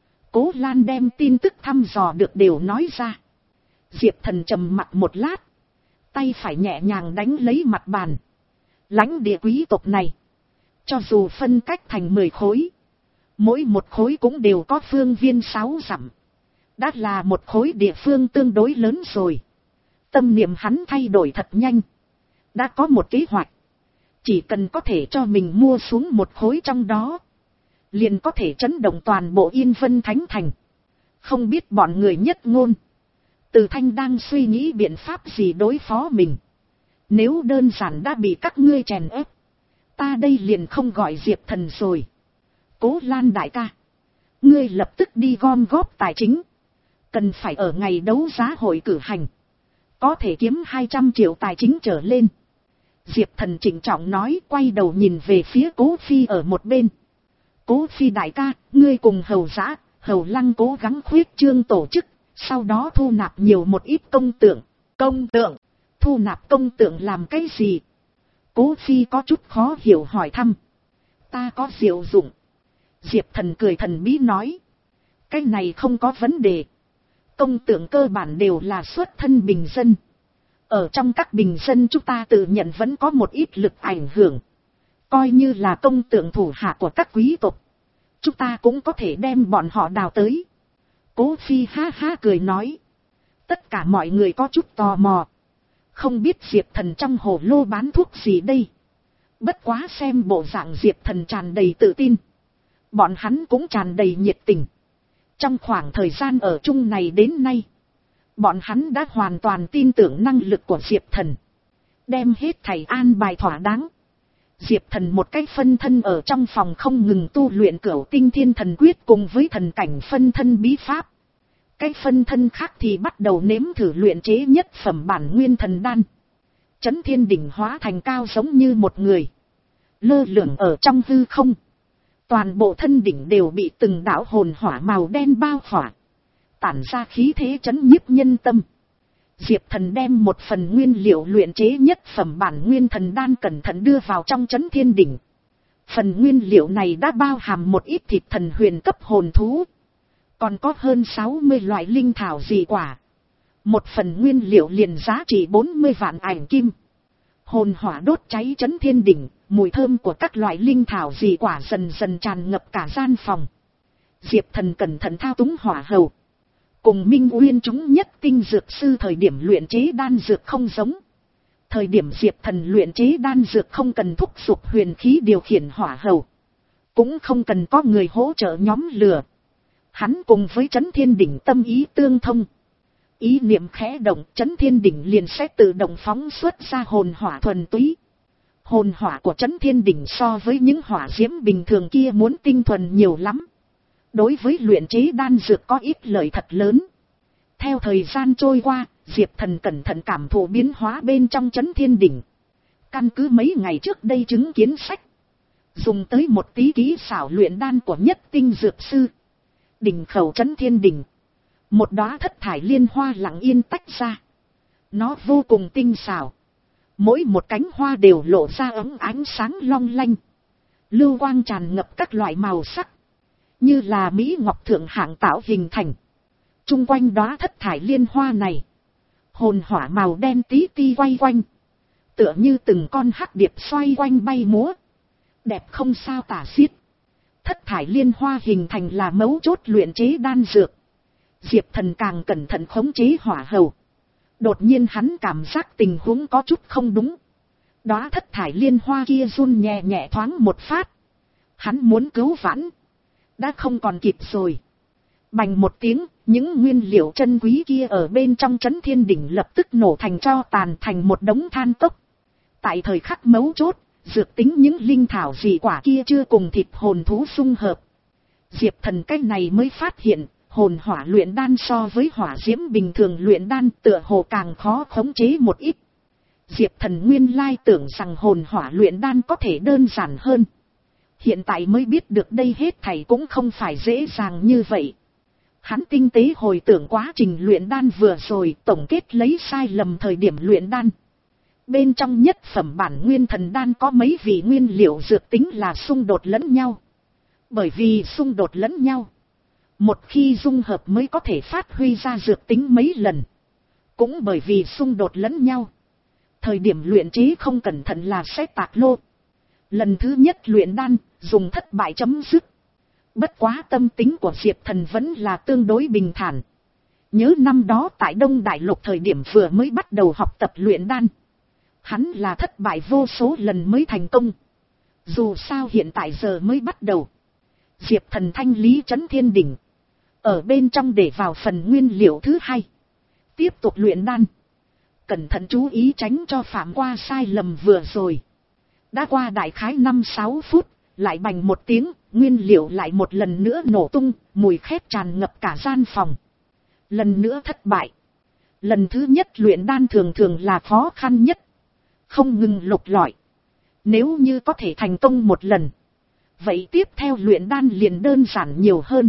Cố Lan đem tin tức thăm dò được đều nói ra. Diệp Thần trầm mặt một lát. Tay phải nhẹ nhàng đánh lấy mặt bàn. Lãnh địa quý tộc này, cho dù phân cách thành mười khối, mỗi một khối cũng đều có phương viên sáu dặm. đã là một khối địa phương tương đối lớn rồi. Tâm niệm hắn thay đổi thật nhanh. Đã có một kế hoạch. Chỉ cần có thể cho mình mua xuống một khối trong đó, liền có thể chấn động toàn bộ Yên Vân Thánh Thành. Không biết bọn người nhất ngôn Từ Thanh đang suy nghĩ biện pháp gì đối phó mình. Nếu đơn giản đã bị các ngươi chèn ép, ta đây liền không gọi Diệp Thần rồi. Cố Lan đại ca, ngươi lập tức đi gom góp tài chính. Cần phải ở ngày đấu giá hội cử hành, có thể kiếm hai trăm triệu tài chính trở lên. Diệp Thần trịnh trọng nói, quay đầu nhìn về phía Cố Phi ở một bên. Cố Phi đại ca, ngươi cùng Hầu Dã, Hầu Lăng cố gắng khuyết trương tổ chức, sau đó thu nạp nhiều một ít công tượng. Công tượng? Thu nạp công tượng làm cái gì? Cố Phi có chút khó hiểu hỏi thăm. Ta có diệu dụng. Diệp Thần cười thần bí nói. Cái này không có vấn đề. Công tượng cơ bản đều là xuất thân bình dân. Ở trong các bình dân chúng ta tự nhận vẫn có một ít lực ảnh hưởng. Coi như là công tượng thủ hạ của các quý tộc, chúng ta cũng có thể đem bọn họ đào tới. Cố Phi ha ha cười nói. Tất cả mọi người có chút tò mò. Không biết Diệp Thần trong hồ lô bán thuốc gì đây. Bất quá xem bộ dạng Diệp Thần tràn đầy tự tin, bọn hắn cũng tràn đầy nhiệt tình. Trong khoảng thời gian ở chung này đến nay, bọn hắn đã hoàn toàn tin tưởng năng lực của Diệp Thần. Đem hết thảy an bài thỏa đáng. Diệp Thần một cách phân thân ở trong phòng không ngừng tu luyện Cửu Tinh Thiên Thần Quyết cùng với thần cảnh phân thân bí pháp. Cái phân thân khác thì bắt đầu nếm thử luyện chế nhất phẩm bản nguyên thần đan. Chấn Thiên Đỉnh hóa thành cao giống như một người, lơ lửng ở trong hư không. Toàn bộ thân đỉnh đều bị từng đạo hồn hỏa màu đen bao khỏa, tản ra khí thế chấn nhiếp nhân tâm. Diệp Thần đem một phần nguyên liệu luyện chế nhất phẩm bản nguyên thần đan cẩn thận đưa vào trong Chấn Thiên Đỉnh. Phần nguyên liệu này đã bao hàm một ít thịt thần huyền cấp hồn thú, còn có hơn sáu mươi loại linh thảo dị quả. Một phần nguyên liệu liền giá trị bốn mươi vạn ảnh kim. Hồn hỏa đốt cháy Chấn Thiên Đỉnh, mùi thơm của các loại linh thảo dị quả dần dần tràn ngập cả gian phòng. Diệp Thần cẩn thận thao túng hỏa hầu. Cùng Minh Uyên chúng nhất tinh dược sư thời điểm luyện chế đan dược không giống. Thời điểm Diệp Thần luyện chế đan dược không cần thúc giục huyền khí điều khiển hỏa hầu, cũng không cần có người hỗ trợ nhóm lửa. Hắn cùng với Chấn Thiên Đỉnh tâm ý tương thông. Ý niệm khẽ động, Chấn Thiên Đỉnh liền sẽ tự động phóng xuất ra hồn hỏa thuần túy. Hồn hỏa của Chấn Thiên Đỉnh so với những hỏa diễm bình thường kia muốn tinh thuần nhiều lắm. Đối với luyện chế đan dược có ít lợi thật lớn. Theo thời gian trôi qua, Diệp Thần cẩn thận cảm thụ biến hóa bên trong Chấn Thiên Đỉnh. Căn cứ mấy ngày trước đây chứng kiến sách, dùng tới một tí kỹ xảo luyện đan của nhất tinh dược sư. Đỉnh khẩu Chấn Thiên Đỉnh, một đóa thất thải liên hoa lặng yên tách ra. Nó vô cùng tinh xảo, mỗi một cánh hoa đều lộ ra ấm ánh sáng long lanh, lưu quang tràn ngập các loại màu sắc, như là mỹ ngọc thượng hạng tạo hình thành. Trung quanh đóa thất thải liên hoa này, hồn hỏa màu đen tí ti quay quanh, tựa như từng con hắc điệp xoay quanh bay múa, đẹp không sao tả xiết. Thất thải liên hoa hình thành là mấu chốt luyện chế đan dược. Diệp Thần càng cẩn thận khống chế hỏa hầu. Đột nhiên hắn cảm giác tình huống có chút không đúng. Đóa thất thải liên hoa kia run nhẹ nhẹ thoáng một phát. Hắn muốn cứu vãn, đã không còn kịp rồi. Bành một tiếng, những nguyên liệu chân quý kia ở bên trong Chấn Thiên Đỉnh lập tức nổ thành tro tàn, thành một đống than cốc. Tại thời khắc mấu chốt, dược tính những linh thảo dị quả kia chưa cùng thịt hồn thú xung hợp. Diệp Thần cách này mới phát hiện, hồn hỏa luyện đan so với hỏa diễm bình thường luyện đan tựa hồ càng khó khống chế một ít. Diệp Thần nguyên lai tưởng rằng hồn hỏa luyện đan có thể đơn giản hơn. Hiện tại mới biết được đây hết thảy cũng không phải dễ dàng như vậy. Hắn tinh tế hồi tưởng quá trình luyện đan vừa rồi, tổng kết lấy sai lầm thời điểm luyện đan. Bên trong nhất phẩm bản nguyên thần đan có mấy vị nguyên liệu dược tính là xung đột lẫn nhau. Bởi vì xung đột lẫn nhau, một khi dung hợp mới có thể phát huy ra dược tính mấy lần. Cũng bởi vì xung đột lẫn nhau, thời điểm luyện chế không cẩn thận là sẽ tạc lô. Lần thứ nhất luyện đan, dùng thất bại chấm dứt. Bất quá tâm tính của Diệp Thần vẫn là tương đối bình thản. Nhớ năm đó tại Đông Đại Lục thời điểm vừa mới bắt đầu học tập luyện đan. Hắn là thất bại vô số lần mới thành công. Dù sao hiện tại giờ mới bắt đầu. Diệp Thần thanh lý trấn thiên đỉnh. Ở bên trong để vào phần nguyên liệu thứ hai. Tiếp tục luyện đan. Cẩn thận chú ý tránh cho phạm qua sai lầm vừa rồi. Đã qua đại khái năm sáu phút. Lại bành một tiếng. Nguyên liệu lại một lần nữa nổ tung. Mùi khét tràn ngập cả gian phòng. Lần nữa thất bại. Lần thứ nhất luyện đan thường thường là khó khăn nhất. Không ngừng lục lọi. Nếu như có thể thành công một lần. Vậy tiếp theo luyện đan liền đơn giản nhiều hơn.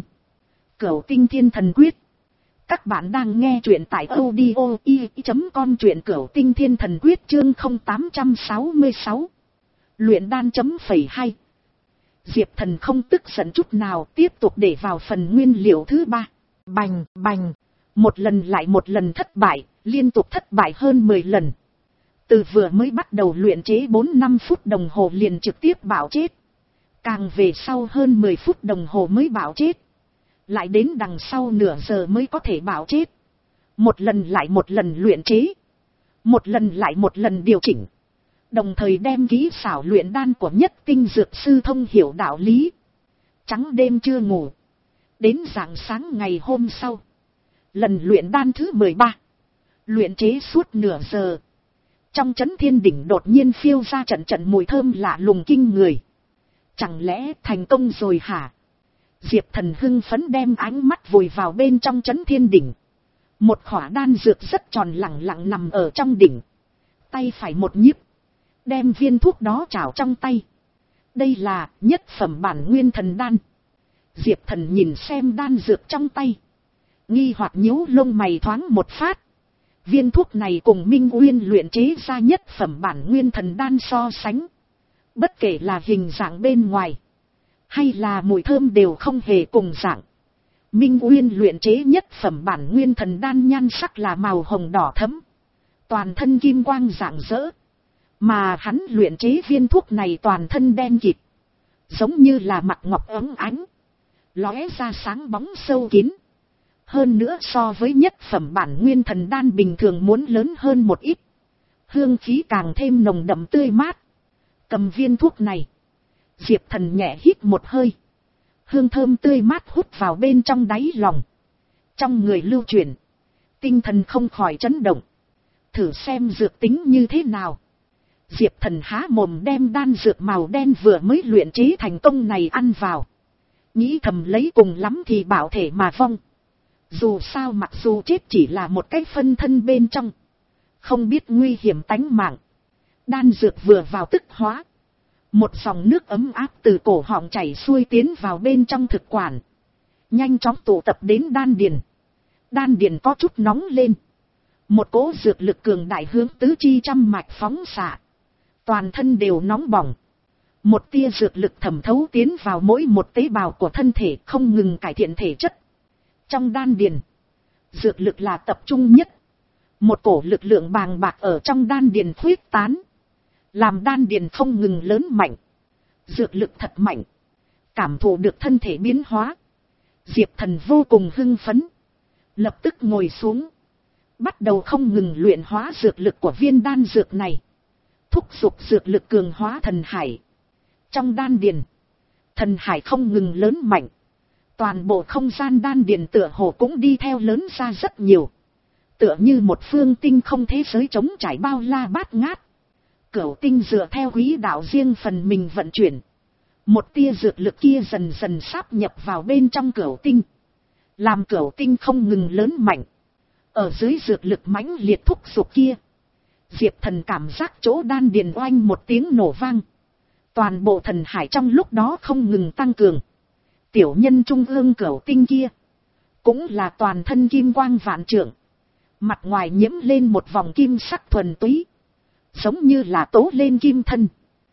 Cửu Tinh Thiên Thần Quyết. Các bạn đang nghe truyện tại audio i chấm com, truyện Cửu Tinh Thiên Thần Quyết chương không tám sáu sáu. Luyện đan chấm phẩy hai. Diệp Thần không tức giận chút nào, tiếp tục để vào phần nguyên liệu thứ ba. Bành, bành. Một lần lại một lần thất bại, liên tục thất bại hơn mười lần. Từ vừa mới bắt đầu luyện chế bốn năm phút đồng hồ liền trực tiếp bạo chết. Càng về sau hơn mười phút đồng hồ mới bạo chết. Lại đến đằng sau nửa giờ mới có thể bạo chết. Một lần lại một lần luyện chế. Một lần lại một lần điều chỉnh. Đồng thời đem kỹ xảo luyện đan của Nhất Tinh Dược Sư thông hiểu đạo lý. Trắng đêm chưa ngủ. Đến rạng sáng ngày hôm sau. Lần luyện đan thứ mười ba. Luyện chế suốt nửa giờ. Trong trấn thiên đỉnh đột nhiên phiêu ra trận trận mùi thơm lạ lùng kinh người. Chẳng lẽ thành công rồi hả? Diệp Thần hưng phấn đem ánh mắt vùi vào bên trong trấn thiên đỉnh. Một khỏa đan dược rất tròn lẳng lặng nằm ở trong đỉnh. Tay phải một nhíp. Đem viên thuốc đó trảo trong tay. Đây là nhất phẩm bản nguyên thần đan. Diệp Thần nhìn xem đan dược trong tay. Nghi hoặc nhíu lông mày thoáng một phát. Viên thuốc này cùng Minh Uyên luyện chế ra nhất phẩm bản nguyên thần đan so sánh. Bất kể là hình dạng bên ngoài. Hay là mùi thơm đều không hề cùng dạng. Minh Uyên luyện chế nhất phẩm bản nguyên thần đan nhan sắc là màu hồng đỏ thẫm. Toàn thân kim quang rạng rỡ. Mà hắn luyện chế viên thuốc này toàn thân đen kịt. Giống như là mặt ngọc óng ánh. Lóe ra sáng bóng sâu kín. Hơn nữa so với nhất phẩm bản nguyên thần đan bình thường muốn lớn hơn một ít. Hương khí càng thêm nồng đậm tươi mát. Cầm viên thuốc này. Diệp Thần nhẹ hít một hơi. Hương thơm tươi mát hút vào bên trong đáy lòng. Trong người lưu chuyển. Tinh thần không khỏi chấn động. Thử xem dược tính như thế nào. Diệp Thần há mồm đem đan dược màu đen vừa mới luyện chế thành công này ăn vào. Nghĩ thầm lấy cùng lắm thì bảo thể mà vong. Dù sao mặc dù chết chỉ là một cái phân thân bên trong. Không biết nguy hiểm tánh mạng. Đan dược vừa vào tức hóa. Một dòng nước ấm áp từ cổ họng chảy xuôi tiến vào bên trong thực quản. Nhanh chóng tụ tập đến đan điền. Đan điền có chút nóng lên. Một cỗ dược lực cường đại hướng tứ chi trăm mạch phóng xạ. Toàn thân đều nóng bỏng. Một tia dược lực thẩm thấu tiến vào mỗi một tế bào của thân thể, không ngừng cải thiện thể chất. Trong đan điền, dược lực là tập trung nhất. Một cổ lực lượng bàng bạc ở trong đan điền khuếch tán. Làm đan điền không ngừng lớn mạnh. Dược lực thật mạnh. Cảm thụ được thân thể biến hóa. Diệp Thần vô cùng hưng phấn. Lập tức ngồi xuống. Bắt đầu không ngừng luyện hóa dược lực của viên đan dược này. Thúc giục dược lực cường hóa thần hải. Trong đan điền, thần hải không ngừng lớn mạnh. Toàn bộ không gian đan điền tựa hồ cũng đi theo lớn ra rất nhiều. Tựa như một phương tinh không thế giới trống trải bao la bát ngát. Cửu tinh dựa theo quỹ đạo riêng phần mình vận chuyển. Một tia dược lực kia dần dần sáp nhập vào bên trong cửu tinh. Làm cửu tinh không ngừng lớn mạnh. Ở dưới dược lực mãnh liệt thúc giục kia. Diệp Thần cảm giác chỗ đan điền oanh một tiếng nổ vang. Toàn bộ thần hải trong lúc đó không ngừng tăng cường. Tiểu nhân trung ương cửu tinh kia. Cũng là toàn thân kim quang vạn trượng. Mặt ngoài nhiễm lên một vòng kim sắc thuần túy. Giống như là tố lên kim thân.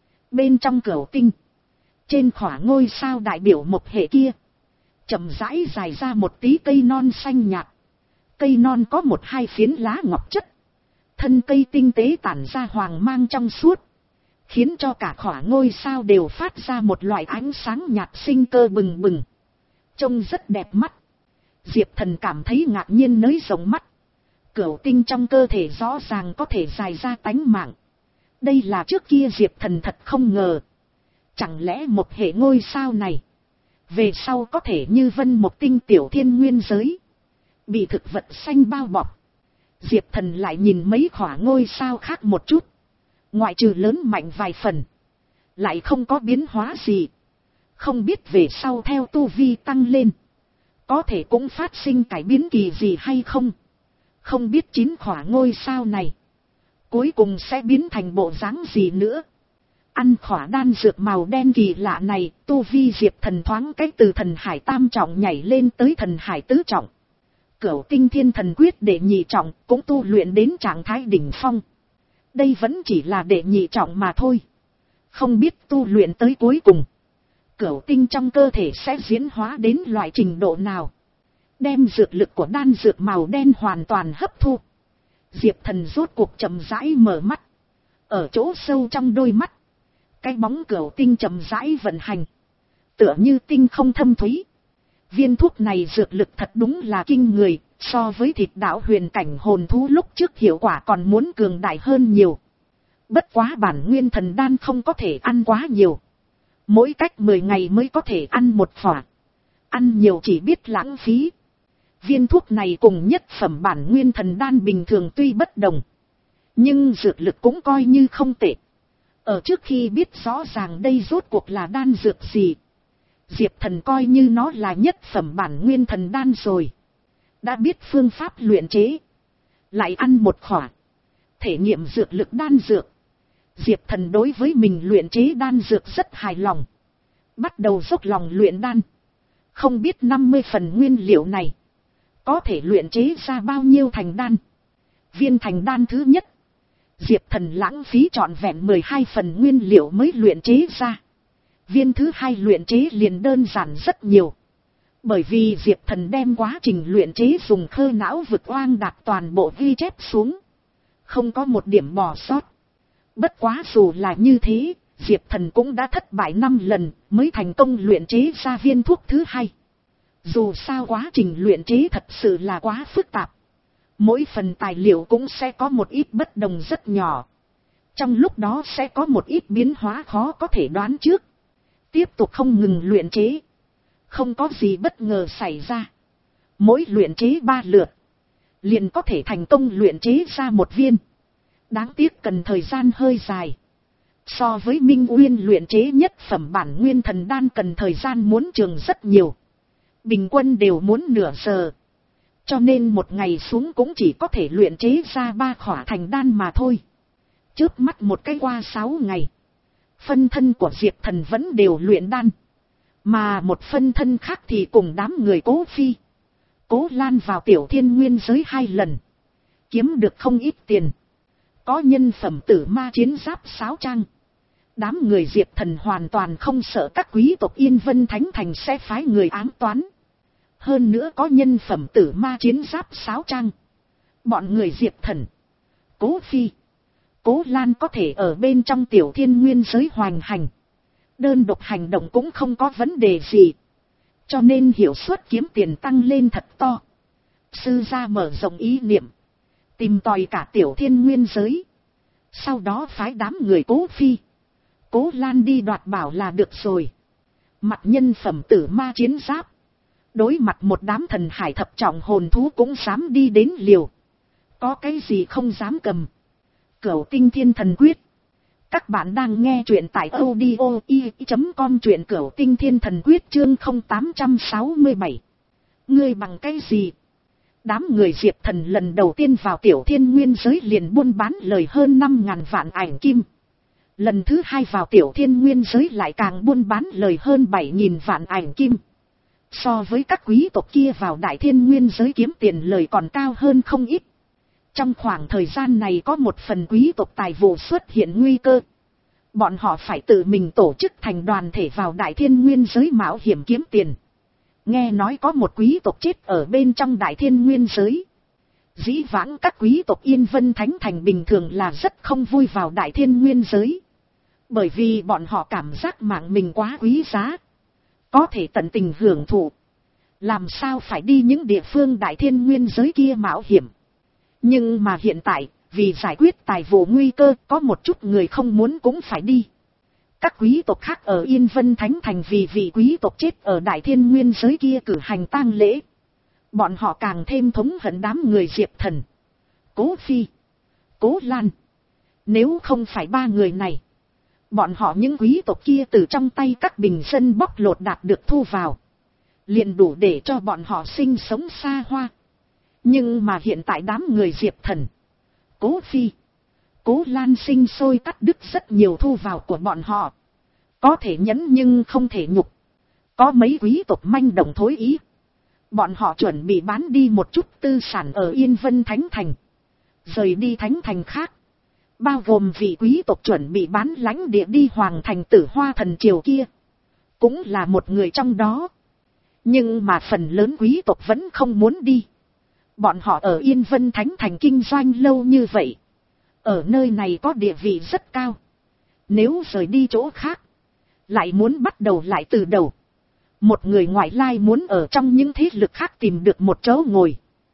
Bên trong cửu tinh. Trên khỏa ngôi sao đại biểu một hệ kia. Chậm rãi dài ra một tí cây non xanh nhạt. Cây non có một hai phiến lá ngọc chất. Thân cây tinh tế tản ra hoàng mang trong suốt. Khiến cho cả khỏa ngôi sao đều phát ra một loại ánh sáng nhạt sinh cơ bừng bừng. Trông rất đẹp mắt. Diệp Thần cảm thấy ngạc nhiên nới rộng mắt. Cửu tinh trong cơ thể rõ ràng có thể dài ra tánh mạng. Đây là trước kia Diệp Thần thật không ngờ. Chẳng lẽ một hệ ngôi sao này, về sau có thể như vân một tinh tiểu thiên nguyên giới, bị thực vật xanh bao bọc. Diệp Thần lại nhìn mấy khỏa ngôi sao khác một chút. Ngoại trừ lớn mạnh vài phần, lại không có biến hóa gì. Không biết về sau theo tu vi tăng lên, có thể cũng phát sinh cải biến kỳ gì hay không. Không biết chín khỏa ngôi sao này, cuối cùng sẽ biến thành bộ dáng gì nữa. Ăn khỏa đan dược màu đen kỳ lạ này, tu vi Diệp Thần thoáng cách từ thần hải tam trọng nhảy lên tới thần hải tứ trọng. Cửu tinh thiên thần quyết đệ nhị trọng cũng tu luyện đến trạng thái đỉnh phong. Đây vẫn chỉ là đệ nhị trọng mà thôi. Không biết tu luyện tới cuối cùng, cửu tinh trong cơ thể sẽ diễn hóa đến loại trình độ nào. Đem dược lực của đan dược màu đen hoàn toàn hấp thu. Diệp Thần rốt cuộc chậm rãi mở mắt. Ở chỗ sâu trong đôi mắt, cái bóng cửu tinh chậm rãi vận hành, tựa như tinh không thâm thúy. Viên thuốc này dược lực thật đúng là kinh người, so với thịt đạo huyền cảnh hồn thú lúc trước hiệu quả còn muốn cường đại hơn nhiều. Bất quá bản nguyên thần đan không có thể ăn quá nhiều. Mỗi cách mười ngày mới có thể ăn một phỏa. Ăn nhiều chỉ biết lãng phí. Viên thuốc này cùng nhất phẩm bản nguyên thần đan bình thường tuy bất đồng, nhưng dược lực cũng coi như không tệ. Ở trước khi biết rõ ràng đây rốt cuộc là đan dược gì, Diệp Thần coi như nó là nhất phẩm bản nguyên thần đan rồi. Đã biết phương pháp luyện chế, lại ăn một khỏa, thể nghiệm dược lực đan dược. Diệp Thần đối với mình luyện chế đan dược rất hài lòng. Bắt đầu dốc lòng luyện đan. Không biết năm mươi phần nguyên liệu này có thể luyện chế ra bao nhiêu thành đan. Viên thành đan thứ nhất, Diệp Thần lãng phí trọn vẹn mười hai phần nguyên liệu mới luyện chế ra. Viên thứ hai luyện chế liền đơn giản rất nhiều. Bởi vì Diệp Thần đem quá trình luyện chế dùng khơ não vực oang đạt toàn bộ ghi chép xuống, không có một điểm bỏ sót. Bất quá dù là như thế, Diệp Thần cũng đã thất bại năm lần mới thành công luyện chế ra viên thuốc thứ hai. Dù sao quá trình luyện chế thật sự là quá phức tạp. Mỗi phần tài liệu cũng sẽ có một ít bất đồng rất nhỏ. Trong lúc đó sẽ có một ít biến hóa khó có thể đoán trước. Tiếp tục không ngừng luyện chế, không có gì bất ngờ xảy ra. Mỗi luyện chế ba lượt, liền có thể thành công luyện chế ra một viên. Đáng tiếc cần thời gian hơi dài. So với Minh Uyên luyện chế nhất phẩm bản nguyên thần đan cần thời gian muốn trường rất nhiều. Bình quân đều muốn nửa giờ. Cho nên một ngày xuống cũng chỉ có thể luyện chế ra ba khỏa thành đan mà thôi. Chớp mắt một cái qua sáu ngày, phân thân của Diệp Thần vẫn đều luyện đan. Mà một phân thân khác thì cùng đám người Cố Phi, Cố Lan vào tiểu thiên nguyên giới hai lần, kiếm được không ít tiền. Có nhân phẩm tử ma chiến giáp sáo trang. Đám người Diệp Thần hoàn toàn không sợ các quý tộc Yên Vân Thánh Thành sẽ phái người ám toán. Hơn nữa có nhân phẩm tử ma chiến giáp sáo trang, bọn người Diệp Thần, Cố Phi, Cố Lan có thể ở bên trong tiểu thiên nguyên giới hoành hành. Đơn độc hành động cũng không có vấn đề gì. Cho nên hiệu suất kiếm tiền tăng lên thật to. Sư gia mở rộng ý niệm, tìm tòi cả tiểu thiên nguyên giới. Sau đó phái đám người Cố Phi, Cố Lan đi đoạt bảo là được rồi. Mặt nhân phẩm tử ma chiến giáp, đối mặt một đám thần hải thập trọng hồn thú cũng dám đi đến liều. Có cái gì không dám cầm. Cửu tinh thiên thần quyết. Các bạn đang nghe truyện tại audio i chấm com, truyện Cửu tinh thiên thần quyết chương không tám sáu bảy. Ngươi bằng cái gì? Đám người Diệp Thần lần đầu tiên vào tiểu thiên nguyên giới liền buôn bán lời hơn năm ngàn vạn ảnh kim. Lần thứ hai vào tiểu thiên nguyên giới lại càng buôn bán lời hơn bảy nghìn vạn ảnh kim. So với các quý tộc kia vào đại thiên nguyên giới kiếm tiền lời còn cao hơn không ít. Trong khoảng thời gian này có một phần quý tộc tài vụ xuất hiện nguy cơ. Bọn họ phải tự mình tổ chức thành đoàn thể vào đại thiên nguyên giới mạo hiểm kiếm tiền. Nghe nói có một quý tộc chết ở bên trong đại thiên nguyên giới. Dĩ vãng các quý tộc Yên Vân Thánh Thành bình thường là rất không vui vào đại thiên nguyên giới. Bởi vì bọn họ cảm giác mạng mình quá quý giá, có thể tận tình hưởng thụ, làm sao phải đi những địa phương đại thiên nguyên giới kia mạo hiểm. Nhưng mà hiện tại, vì giải quyết tài vụ nguy cơ, có một chút người không muốn cũng phải đi. Các quý tộc khác ở Yên Vân Thánh Thành vì vị quý tộc chết ở đại thiên nguyên giới kia cử hành tang lễ. Bọn họ càng thêm thống hận đám người Diệp Thần, Cố Phi, Cố Lan. Nếu không phải ba người này, bọn họ những quý tộc kia từ trong tay các bình dân bóc lột đạt được thu vào, liền đủ để cho bọn họ sinh sống xa hoa. Nhưng mà hiện tại đám người Diệp Thần, Cố Phi, Cố Lan sinh sôi cắt đứt rất nhiều thu vào của bọn họ. Có thể nhẫn nhưng không thể nhục. Có mấy quý tộc manh động thối ý. Bọn họ chuẩn bị bán đi một chút tư sản ở Yên Vân Thánh Thành, rời đi Thánh Thành khác. Bao gồm vị quý tộc chuẩn bị bán lãnh địa đi Hoàng Thành Tử Hoa Thần Triều kia, cũng là một người trong đó. Nhưng mà phần lớn quý tộc vẫn không muốn đi. Bọn họ ở Yên Vân Thánh Thành kinh doanh lâu như vậy, ở nơi này có địa vị rất cao. Nếu rời đi chỗ khác, lại muốn bắt đầu lại từ đầu. Một người ngoại lai muốn ở trong những thế lực khác tìm được một chỗ ngồi,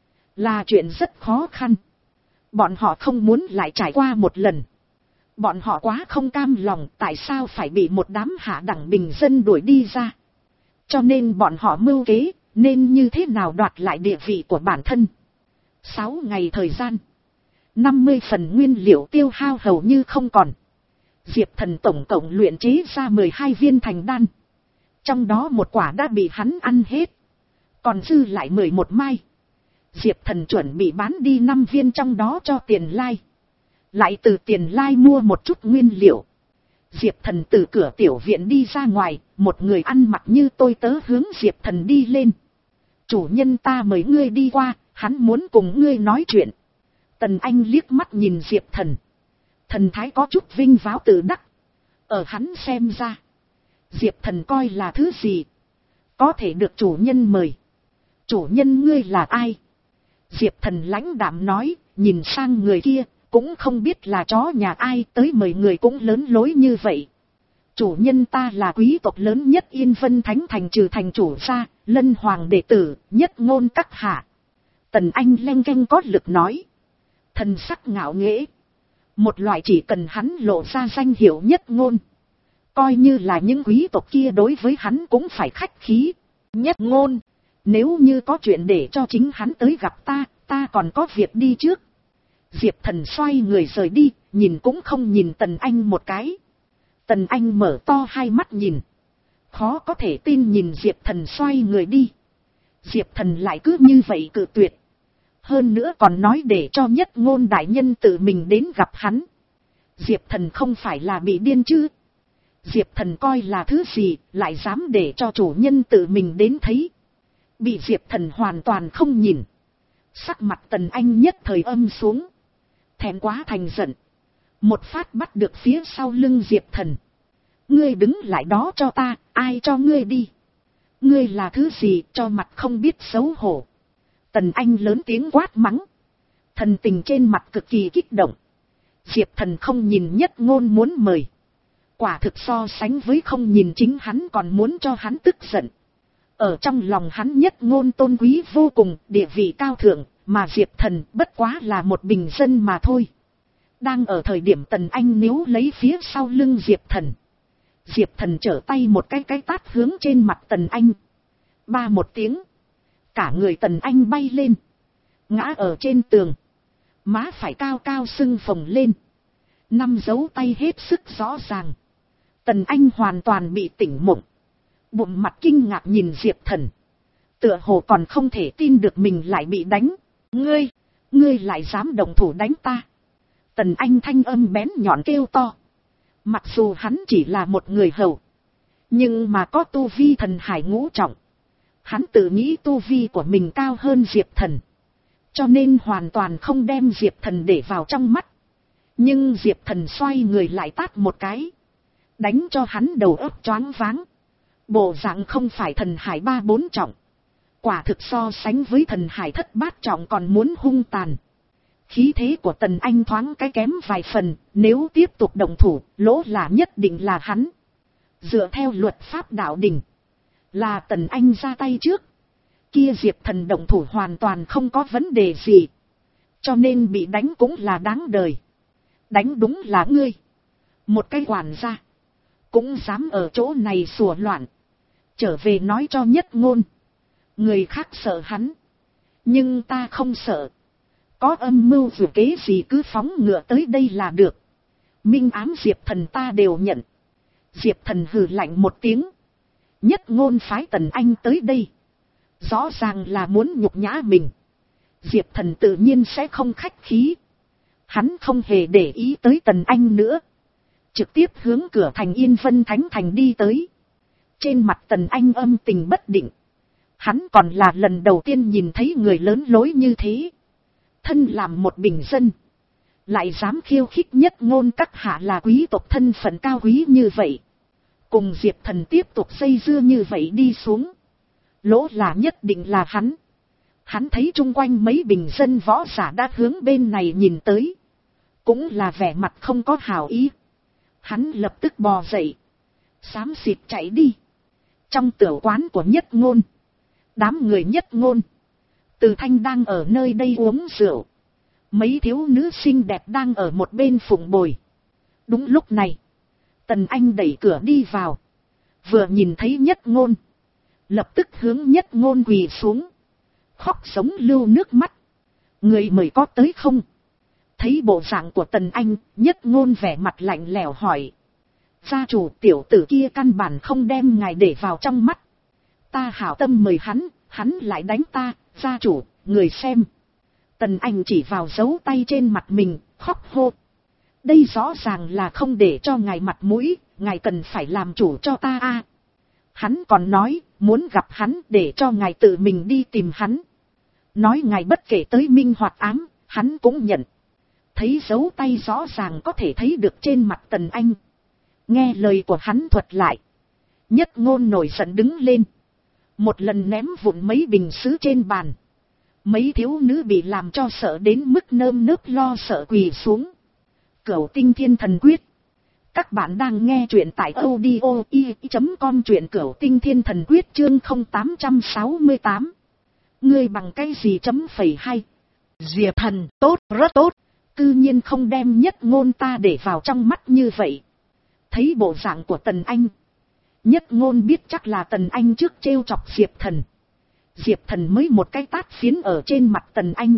là chuyện rất khó khăn. Bọn họ không muốn lại trải qua một lần. Bọn họ quá không cam lòng tại sao phải bị một đám hạ đẳng bình dân đuổi đi ra. Cho nên bọn họ mưu kế, nên như thế nào đoạt lại địa vị của bản thân. Sáu ngày thời gian, năm mươi phần nguyên liệu tiêu hao hầu như không còn. Diệp Thần tổng cộng luyện chế ra mười hai viên thành đan. Trong đó một quả đã bị hắn ăn hết, còn dư lại mười một mai. Diệp Thần chuẩn bị bán đi năm viên trong đó cho Tiền Lai, lại từ Tiền Lai mua một chút nguyên liệu. Diệp Thần từ cửa tiểu viện đi ra ngoài, một người ăn mặc như tôi tớ hướng Diệp Thần đi lên. Chủ nhân ta mời ngươi đi qua, hắn muốn cùng ngươi nói chuyện. Tần Anh liếc mắt nhìn Diệp Thần, thần thái có chút vinh váo tự đắc. Ở hắn xem ra, Diệp Thần coi là thứ gì có thể được chủ nhân mời. Chủ nhân ngươi là ai? Diệp Thần lãnh đạm nói, nhìn sang người kia, cũng không biết là chó nhà ai tới mời người cũng lớn lối như vậy. Chủ nhân ta là quý tộc lớn nhất Yên Vân Thánh Thành trừ thành chủ ra, Lân Hoàng đệ tử, Nhất Ngôn các hạ. Tần Anh leng keng có lực nói, thần sắc ngạo nghễ. Một loại chỉ cần hắn lộ ra danh hiệu Nhất Ngôn, coi như là những quý tộc kia đối với hắn cũng phải khách khí. Nhất Ngôn, nếu như có chuyện để cho chính hắn tới gặp ta, ta còn có việc đi trước. Diệp Thần xoay người rời đi, nhìn cũng không nhìn Tần Anh một cái. Tần Anh mở to hai mắt nhìn, khó có thể tin nhìn Diệp Thần xoay người đi. Diệp Thần lại cứ như vậy cự tuyệt. Hơn nữa còn nói để cho Nhất Ngôn đại nhân tự mình đến gặp hắn. Diệp Thần không phải là bị điên chứ? Diệp Thần coi là thứ gì, lại dám để cho chủ nhân tự mình đến thấy. Bị Diệp Thần hoàn toàn không nhìn. Sắc mặt Tần Anh nhất thời âm xuống. Thẹn quá thành giận, một phát bắt được phía sau lưng Diệp Thần. Ngươi đứng lại đó cho ta, ai cho ngươi đi? Ngươi là thứ gì cho mặt không biết xấu hổ? Tần Anh lớn tiếng quát mắng. Thần tình trên mặt cực kỳ kích động. Diệp Thần không nhìn Nhất Ngôn muốn mời, quả thực so sánh với không nhìn chính hắn còn muốn cho hắn tức giận. Ở trong lòng hắn Nhất Ngôn tôn quý vô cùng, địa vị cao thượng, mà Diệp Thần bất quá là một bình dân mà thôi. Đang ở thời điểm Tần Anh níu lấy phía sau lưng Diệp Thần, Diệp Thần trở tay một cái cái tát hướng trên mặt Tần Anh. Ba một tiếng, cả người Tần Anh bay lên, ngã ở trên tường, má phải cao cao sưng phồng lên, năm dấu tay hết sức rõ ràng. Tần Anh hoàn toàn bị tỉnh mộng, bụng mặt kinh ngạc nhìn Diệp Thần, tựa hồ còn không thể tin được mình lại bị đánh. Ngươi, ngươi lại dám động thủ đánh ta? Tần Anh thanh âm bén nhọn kêu to. Mặc dù hắn chỉ là một người hầu, nhưng mà có tu vi thần hải ngũ trọng. Hắn tự nghĩ tu vi của mình cao hơn Diệp Thần, cho nên hoàn toàn không đem Diệp Thần để vào trong mắt. Nhưng Diệp Thần xoay người lại tát một cái, đánh cho hắn đầu óc choáng váng. Bộ dạng không phải thần hải ba bốn trọng, quả thực so sánh với thần hải thất bát trọng còn muốn hung tàn. Khí thế của Tần Anh thoáng cái kém vài phần, nếu tiếp tục động thủ, lỗ là nhất định là hắn. Dựa theo luật pháp đạo đình, là Tần Anh ra tay trước, kia Diệp Thần động thủ hoàn toàn không có vấn đề gì. Cho nên bị đánh cũng là đáng đời. Đánh đúng là ngươi. Một cái quản gia. Cũng dám ở chỗ này sủa loạn. Trở về nói cho Nhất Ngôn. Người khác sợ hắn. Nhưng ta không sợ. Có âm mưu dù kế gì cứ phóng ngựa tới đây là được. Minh ám Diệp Thần ta đều nhận. Diệp Thần hừ lạnh một tiếng. Nhất Ngôn phái Tần Anh tới đây. Rõ ràng là muốn nhục nhã mình. Diệp Thần tự nhiên sẽ không khách khí. Hắn không hề để ý tới Tần Anh nữa. Trực tiếp hướng cửa thành Yên Vân Thánh Thành đi tới. Trên mặt Tần Anh âm tình bất định. Hắn còn là lần đầu tiên nhìn thấy người lớn lối như thế. Thân làm một bình dân. Lại dám khiêu khích Nhất Ngôn các hạ là quý tộc thân phận cao quý như vậy. Cùng Diệp Thần tiếp tục dây dưa như vậy đi xuống. Lỗ là nhất định là hắn. Hắn thấy chung quanh mấy bình dân võ giả đã hướng bên này nhìn tới. Cũng là vẻ mặt không có hảo ý. Hắn lập tức bò dậy. Xám xịt chạy đi. Trong tiểu quán của Nhất Ngôn. Đám người Nhất Ngôn. Từ Thanh đang ở nơi đây uống rượu. Mấy thiếu nữ xinh đẹp đang ở một bên phụng bồi. Đúng lúc này. Tần Anh đẩy cửa đi vào. Vừa nhìn thấy Nhất Ngôn. Lập tức hướng Nhất Ngôn quỳ xuống. Khóc sống lưu nước mắt. Người mời có tới không? Thấy bộ dạng của Tần Anh, Nhất Ngôn vẻ mặt lạnh lẽo hỏi. Gia chủ tiểu tử kia căn bản không đem ngài để vào trong mắt. Ta hảo tâm mời hắn, hắn lại đánh ta, gia chủ, người xem. Tần Anh chỉ vào dấu tay trên mặt mình, khóc hô. Đây rõ ràng là không để cho ngài mặt mũi, ngài cần phải làm chủ cho ta a. Hắn còn nói, muốn gặp hắn để cho ngài tự mình đi tìm hắn. Nói ngài bất kể tới minh hoặc ám, hắn cũng nhận. Thấy dấu tay rõ ràng có thể thấy được trên mặt Tần Anh. Nghe lời của hắn thuật lại. Nhất Ngôn nổi giận đứng lên. Một lần ném vụn mấy bình sứ trên bàn. Mấy thiếu nữ bị làm cho sợ đến mức nơm nớp lo sợ quỳ xuống. Cửu Tinh Thiên Thần Quyết. Các bạn đang nghe truyện tại audio i chấm com, truyện Cửu Tinh Thiên Thần Quyết chương không tám sáu tám. Ngươi bằng cái gì chấm phẩy hay. Diệp Thần tốt, rất tốt. Tự nhiên không đem Nhất Ngôn ta để vào trong mắt như vậy. Thấy bộ dạng của Tần Anh. Nhất Ngôn biết chắc là Tần Anh trước trêu chọc Diệp Thần. Diệp Thần mới một cái tát phiến ở trên mặt Tần Anh.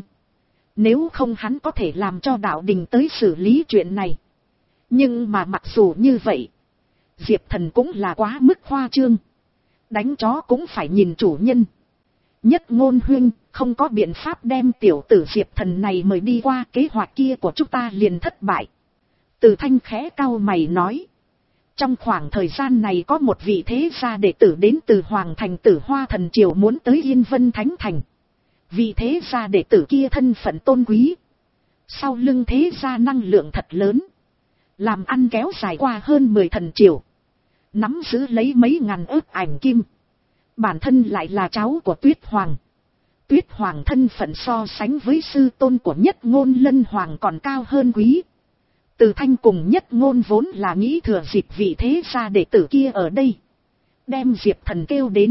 Nếu không hắn có thể làm cho đạo đình tới xử lý chuyện này. Nhưng mà mặc dù như vậy. Diệp Thần cũng là quá mức khoa trương. Đánh chó cũng phải nhìn chủ nhân. Nhất Ngôn huynh, không có biện pháp đem tiểu tử Diệp Thần này mời đi qua, kế hoạch kia của chúng ta liền thất bại. Từ Thanh khẽ cau mày nói. Trong khoảng thời gian này có một vị thế gia đệ tử đến từ Hoàng Thành Tử Hoa Thần Triều muốn tới Yên Vân Thánh Thành. Vị thế gia đệ tử kia thân phận tôn quý. Sau lưng thế gia năng lượng thật lớn. Làm ăn kéo dài qua hơn mười thần triều. Nắm giữ lấy mấy ngàn ức ảnh kim. Bản thân lại là cháu của Tuyết Hoàng. Tuyết Hoàng thân phận so sánh với sư tôn của Nhất Ngôn Lân Hoàng còn cao hơn quý. Từ Thanh cùng Nhất Ngôn vốn là nghĩ thừa dịp vị thế gia đệ tử kia ở đây. Đem Diệp Thần kêu đến.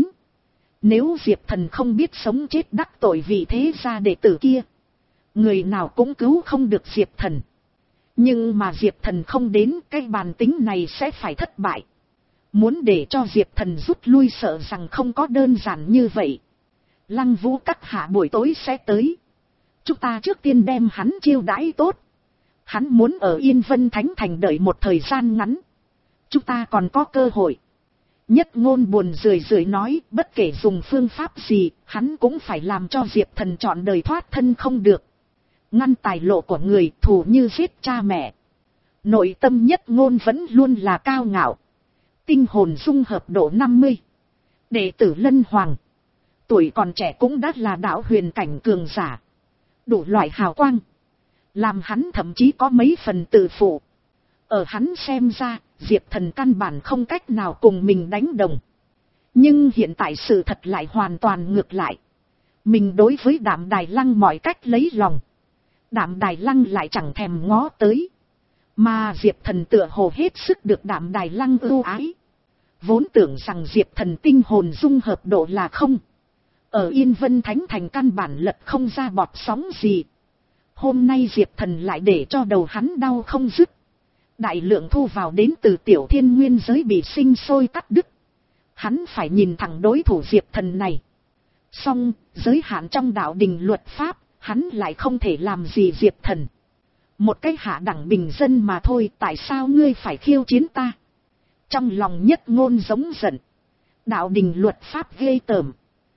Nếu Diệp Thần không biết sống chết đắc tội vị thế gia đệ tử kia. Người nào cũng cứu không được Diệp Thần. Nhưng mà Diệp Thần không đến, cái bàn tính này sẽ phải thất bại. Muốn để cho Diệp Thần rút lui sợ rằng không có đơn giản như vậy. Lăng Vũ các hạ buổi tối sẽ tới. Chúng ta trước tiên đem hắn chiêu đãi tốt. Hắn muốn ở Yên Vân Thánh Thành đợi một thời gian ngắn. Chúng ta còn có cơ hội. Nhất Ngôn buồn rười rượi nói, bất kể dùng phương pháp gì, hắn cũng phải làm cho Diệp Thần chọn đời thoát thân không được. Ngăn tài lộ của người, thù như giết cha mẹ. Nội tâm Nhất Ngôn vẫn luôn là cao ngạo. Tinh hồn dung hợp độ năm mươi. Đệ tử Lân Hoàng. Tuổi còn trẻ cũng đã là đạo huyền cảnh cường giả. Đủ loại hào quang. Làm hắn thậm chí có mấy phần tự phụ. Ở hắn xem ra, Diệp Thần căn bản không cách nào cùng mình đánh đồng. Nhưng hiện tại sự thật lại hoàn toàn ngược lại. Mình đối với Đạm Đài Lăng mọi cách lấy lòng. Đạm Đài Lăng lại chẳng thèm ngó tới. Mà Diệp Thần tựa hồ hết sức được Đạm Đài Lăng ưu ái. Vốn tưởng rằng Diệp Thần tinh hồn dung hợp độ là không. Ở Yên Vân Thánh Thành căn bản lật không ra bọt sóng gì. Hôm nay Diệp Thần lại để cho đầu hắn đau không dứt. Đại lượng thu vào đến từ tiểu thiên nguyên giới bị sinh sôi cắt đứt. Hắn phải nhìn thẳng đối thủ Diệp Thần này. Song, giới hạn trong đạo đình luật pháp, hắn lại không thể làm gì Diệp Thần. Một cái hạ đẳng bình dân mà thôi, tại sao ngươi phải khiêu chiến ta? Trong lòng Nhất Ngôn giống giận. Đạo đình luật pháp ghê tởm.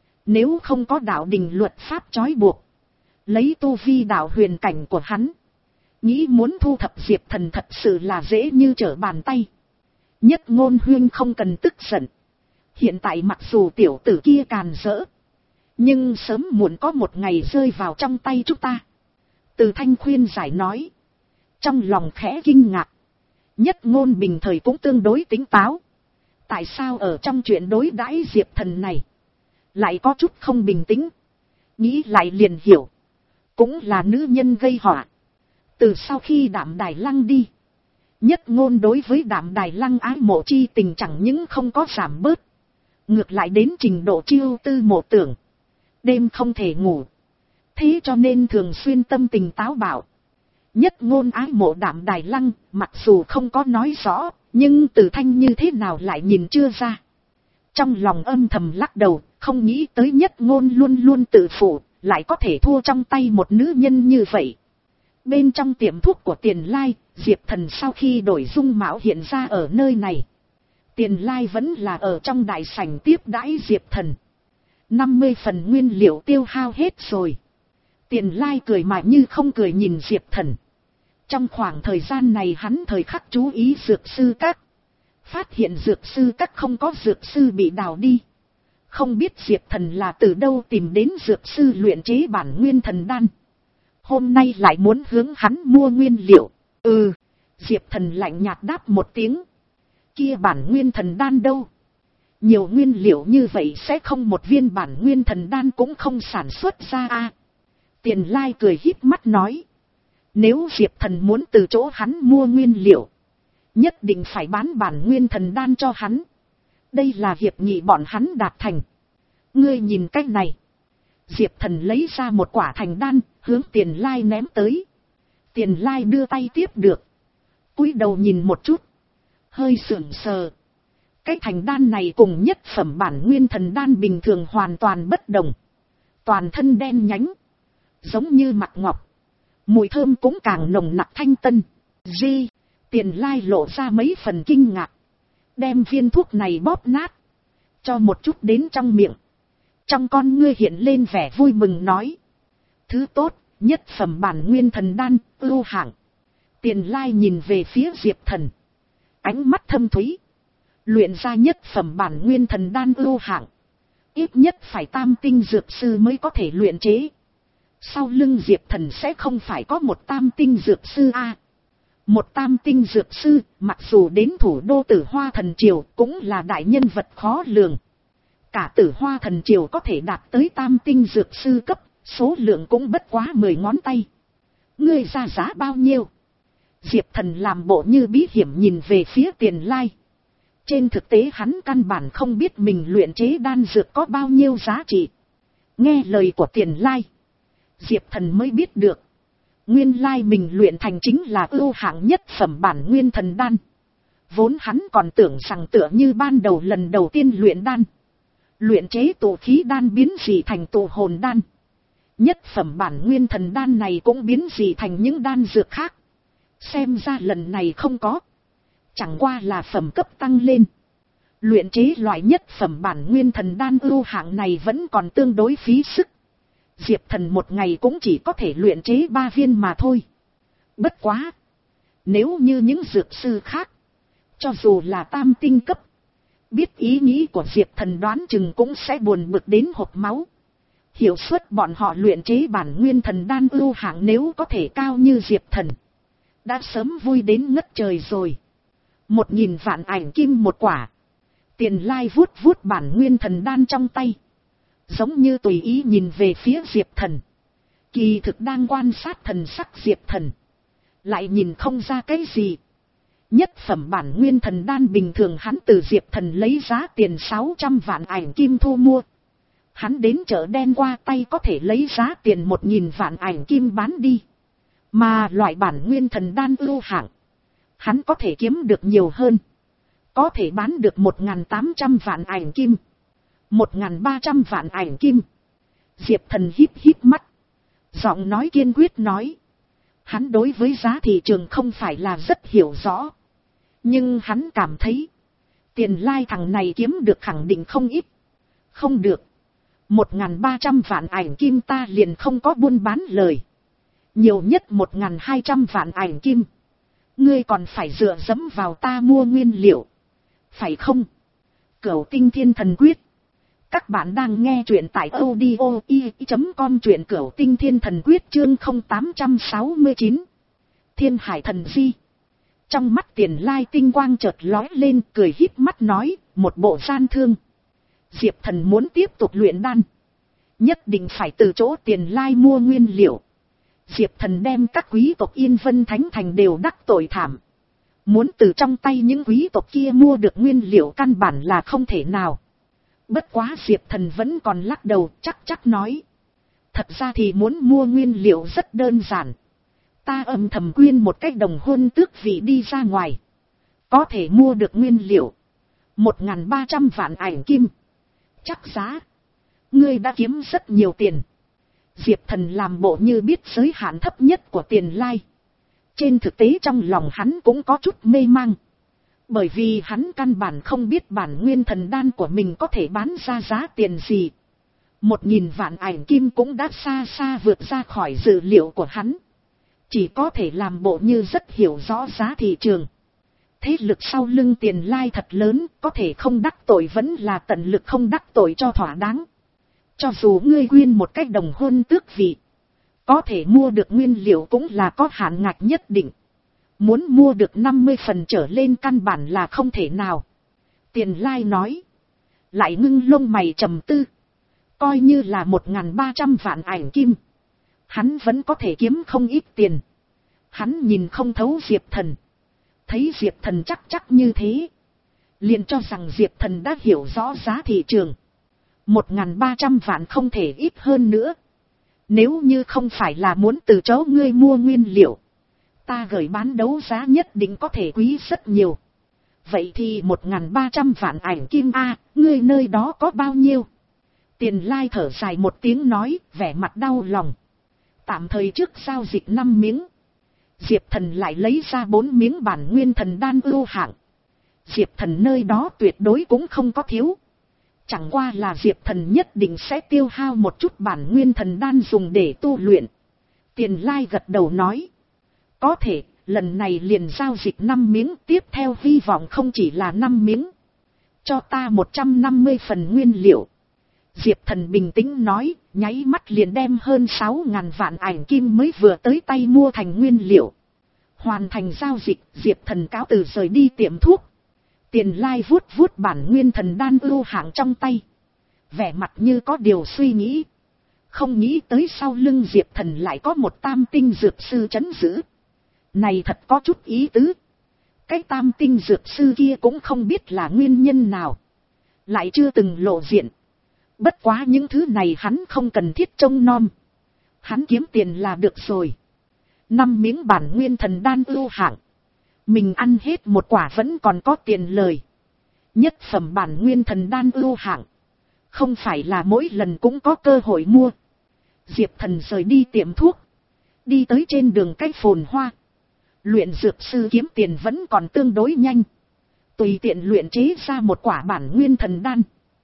Nếu không có đạo đình luật pháp trói buộc, lấy tu vi đạo huyền cảnh của hắn, nghĩ muốn thu thập Diệp Thần thật sự là dễ như trở bàn tay. Nhất Ngôn huyên không cần tức giận. Hiện tại mặc dù tiểu tử kia càn rỡ, nhưng sớm muộn có một ngày rơi vào trong tay chúng ta. Từ Thanh khuyên giải nói. Trong lòng khẽ kinh ngạc. Nhất Ngôn bình thời cũng tương đối tỉnh táo. Tại sao ở trong chuyện đối đãi Diệp Thần này lại có chút không bình tĩnh? Nghĩ lại liền hiểu. Cũng là nữ nhân gây họa. Từ sau khi Đạm Đài Lăng đi, Nhất Ngôn đối với Đạm Đài Lăng ái mộ chi tình chẳng những không có giảm bớt, ngược lại đến trình độ chiêu tư mộ tưởng. Đêm không thể ngủ. Thế cho nên thường xuyên tâm tình táo bạo. Nhất Ngôn ái mộ Đạm Đài Lăng, mặc dù không có nói rõ, nhưng Từ Thanh như thế nào lại nhìn chưa ra. Trong lòng âm thầm lắc đầu, không nghĩ tới Nhất Ngôn luôn luôn tự phụ, lại có thể thua trong tay một nữ nhân như vậy. Bên trong tiệm thuốc của Tiền Lai, Diệp Thần sau khi đổi dung mạo hiện ra ở nơi này. Tiền Lai vẫn là ở trong đại sảnh tiếp đãi Diệp Thần. năm mươi phần nguyên liệu tiêu hao hết rồi. Tiền Lai cười mà như không cười nhìn Diệp Thần. Trong khoảng thời gian này hắn thời khắc chú ý dược sư các. Phát hiện dược sư các không có dược sư bị đào đi. Không biết Diệp Thần là từ đâu tìm đến dược sư luyện chế bản nguyên thần đan. Hôm nay lại muốn hướng hắn mua nguyên liệu. Ừ, Diệp Thần lạnh nhạt đáp một tiếng. Kia bản nguyên thần đan đâu? Nhiều nguyên liệu như vậy sẽ không một viên bản nguyên thần đan cũng không sản xuất ra a. À, Tiền Lai cười híp mắt nói. Nếu Diệp Thần muốn từ chỗ hắn mua nguyên liệu, nhất định phải bán bản nguyên thần đan cho hắn. Đây là hiệp nghị bọn hắn đạt thành. Ngươi nhìn cách này. Diệp Thần lấy ra một quả thành đan, hướng Tiền Lai ném tới. Tiền Lai đưa tay tiếp được. Cúi đầu nhìn một chút. Hơi sững sờ. Cái thành đan này cùng nhất phẩm bản nguyên thần đan bình thường hoàn toàn bất đồng. Toàn thân đen nhánh. Giống như mặt ngọc. Mùi thơm cũng càng nồng nặc thanh tân. Di, Tiền Lai lộ ra mấy phần kinh ngạc. Đem viên thuốc này bóp nát. Cho một chút đến trong miệng. Trong con ngươi hiện lên vẻ vui mừng nói. Thứ tốt, nhất phẩm bản nguyên thần đan, ưu hạng. Tiền Lai nhìn về phía Diệp Thần. Ánh mắt thâm thúy. Luyện ra nhất phẩm bản nguyên thần đan ưu hạng. Ít nhất phải tam tinh dược sư mới có thể luyện chế. Sau lưng Diệp Thần sẽ không phải có một tam tinh dược sư a. À, một tam tinh dược sư, mặc dù đến thủ đô Tử Hoa Thần Triều cũng là đại nhân vật khó lường. Cả Tử Hoa Thần Triều có thể đạt tới tam tinh dược sư cấp, số lượng cũng bất quá mười ngón tay. Ngươi ra giá bao nhiêu? Diệp Thần làm bộ như bí hiểm nhìn về phía Tiền Lai. Trên thực tế hắn căn bản không biết mình luyện chế đan dược có bao nhiêu giá trị. Nghe lời của Tiền Lai, Diệp Thần mới biết được. Nguyên lai mình luyện thành chính là ưu hạng nhất phẩm bản nguyên thần đan. Vốn hắn còn tưởng rằng tựa như ban đầu lần đầu tiên luyện đan. Luyện chế tụ khí đan biến dị thành tụ hồn đan. Nhất phẩm bản nguyên thần đan này cũng biến dị thành những đan dược khác. Xem ra lần này không có. Chẳng qua là phẩm cấp tăng lên. Luyện chế loại nhất phẩm bản nguyên thần đan ưu hạng này vẫn còn tương đối phí sức. Diệp Thần một ngày cũng chỉ có thể luyện chế ba viên mà thôi. Bất quá. Nếu như những dược sư khác, cho dù là tam tinh cấp, biết ý nghĩ của Diệp Thần đoán chừng cũng sẽ buồn bực đến hộc máu. Hiệu suất bọn họ luyện chế bản nguyên thần đan ưu hạng nếu có thể cao như Diệp Thần, đã sớm vui đến ngất trời rồi. Một nghìn vạn ảnh kim một quả. Tiền Lai vuốt vuốt bản nguyên thần đan trong tay, giống như tùy ý nhìn về phía Diệp Thần. Kỳ thực đang quan sát thần sắc Diệp Thần, lại nhìn không ra cái gì. Nhất phẩm bản nguyên thần đan bình thường hắn từ Diệp Thần lấy giá tiền sáu trăm vạn ảnh kim thu mua. Hắn đến chợ đen qua tay có thể lấy giá tiền một nghìn vạn ảnh kim bán đi. Mà loại bản nguyên thần đan ưu hạng, hắn có thể kiếm được nhiều hơn. Có thể bán được một nghìn tám trăm vạn ảnh kim. một nghìn ba trăm vạn ảnh kim. Diệp Thần híp híp mắt. Giọng nói kiên quyết nói. Hắn đối với giá thị trường không phải là rất hiểu rõ. Nhưng hắn cảm thấy. Tiền lai thằng này kiếm được khẳng định không ít. Không được. một nghìn ba trăm vạn ảnh kim ta liền không có buôn bán lời. Nhiều nhất một nghìn hai trăm vạn ảnh kim. Ngươi còn phải dựa dẫm vào ta mua nguyên liệu. Phải không? Cửu Tinh Thiên Thần Quyết. Các bạn đang nghe truyện tại audio i chấm com, truyện Cửu Tinh Thiên Thần Quyết chương không tám sáu chín. Thiên Hải Thần Di. Trong mắt Tiền Lai tinh quang chợt lóe lên, cười híp mắt nói, một bộ gian thương. Diệp Thần muốn tiếp tục luyện đan. Nhất định phải từ chỗ Tiền Lai mua nguyên liệu. Diệp Thần đem các quý tộc Yên Vân Thánh Thành đều đắc tội thảm. Muốn từ trong tay những quý tộc kia mua được nguyên liệu căn bản là không thể nào. Bất quá Diệp Thần vẫn còn lắc đầu chắc chắc nói. Thật ra thì muốn mua nguyên liệu rất đơn giản. Ta âm thầm quyên một cách đồng hôn tước vị đi ra ngoài. Có thể mua được nguyên liệu. một nghìn ba trăm vạn ảnh kim. Chắc giá. Ngươi đã kiếm rất nhiều tiền. Diệp Thần làm bộ như biết giới hạn thấp nhất của Tiền Lai. Trên thực tế trong lòng hắn cũng có chút mê mang. Bởi vì hắn căn bản không biết bản nguyên thần đan của mình có thể bán ra giá tiền gì. Một nghìn vạn ảnh kim cũng đã xa xa vượt ra khỏi dự liệu của hắn. Chỉ có thể làm bộ như rất hiểu rõ giá thị trường. Thế lực sau lưng Tiền Lai thật lớn, có thể không đắc tội vẫn là tận lực không đắc tội cho thỏa đáng. Cho dù ngươi quyên một cách đồng hôn tước vị, có thể mua được nguyên liệu cũng là có hạn ngạch nhất định. Muốn mua được năm mươi phần trở lên căn bản là không thể nào. Tiền Lai nói. Lại ngưng lông mày trầm tư. Coi như là một nghìn ba trăm vạn ảnh kim. Hắn vẫn có thể kiếm không ít tiền. Hắn nhìn không thấu Diệp Thần. Thấy Diệp Thần chắc chắc như thế. Liền cho rằng Diệp Thần đã hiểu rõ giá thị trường. một nghìn ba trăm vạn không thể ít hơn nữa. Nếu như không phải là muốn từ chỗ ngươi mua nguyên liệu. Ta gửi bán đấu giá nhất định có thể quý rất nhiều. Vậy thì một nghìn ba trăm vạn ảnh kim a, ngươi nơi đó có bao nhiêu? Tiền Lai thở dài một tiếng nói, vẻ mặt đau lòng. Tạm thời trước giao dịch năm miếng. Diệp Thần lại lấy ra bốn miếng bản nguyên thần đan ưu hạng. Diệp Thần nơi đó tuyệt đối cũng không có thiếu. Chẳng qua là Diệp Thần nhất định sẽ tiêu hao một chút bản nguyên thần đan dùng để tu luyện. Tiền Lai gật đầu nói. Có thể, lần này liền giao dịch năm miếng, tiếp theo hy vọng không chỉ là năm miếng. Cho ta một trăm năm mươi phần nguyên liệu. Diệp Thần bình tĩnh nói, nháy mắt liền đem hơn sáu ngàn vạn ảnh kim mới vừa tới tay mua thành nguyên liệu. Hoàn thành giao dịch, Diệp Thần cáo từ rời đi tiệm thuốc. Tiền Lai vuốt vuốt bản nguyên thần đan ưu hạng trong tay. Vẻ mặt như có điều suy nghĩ. Không nghĩ tới sau lưng Diệp Thần lại có một tam tinh dược sư trấn giữ. Này thật có chút ý tứ. Cái tam tinh dược sư kia cũng không biết là nguyên nhân nào. Lại chưa từng lộ diện. Bất quá những thứ này hắn không cần thiết trông nom. Hắn kiếm tiền là được rồi. Năm miếng bản nguyên thần đan ưu hạng. Mình ăn hết một quả vẫn còn có tiền lời. Nhất phẩm bản nguyên thần đan ưu hạng. Không phải là mỗi lần cũng có cơ hội mua. Diệp Thần rời đi tiệm thuốc. Đi tới trên đường cách phồn hoa. Luyện dược sư kiếm tiền vẫn còn tương đối nhanh. Tùy tiện luyện chế ra một quả bản nguyên thần đan.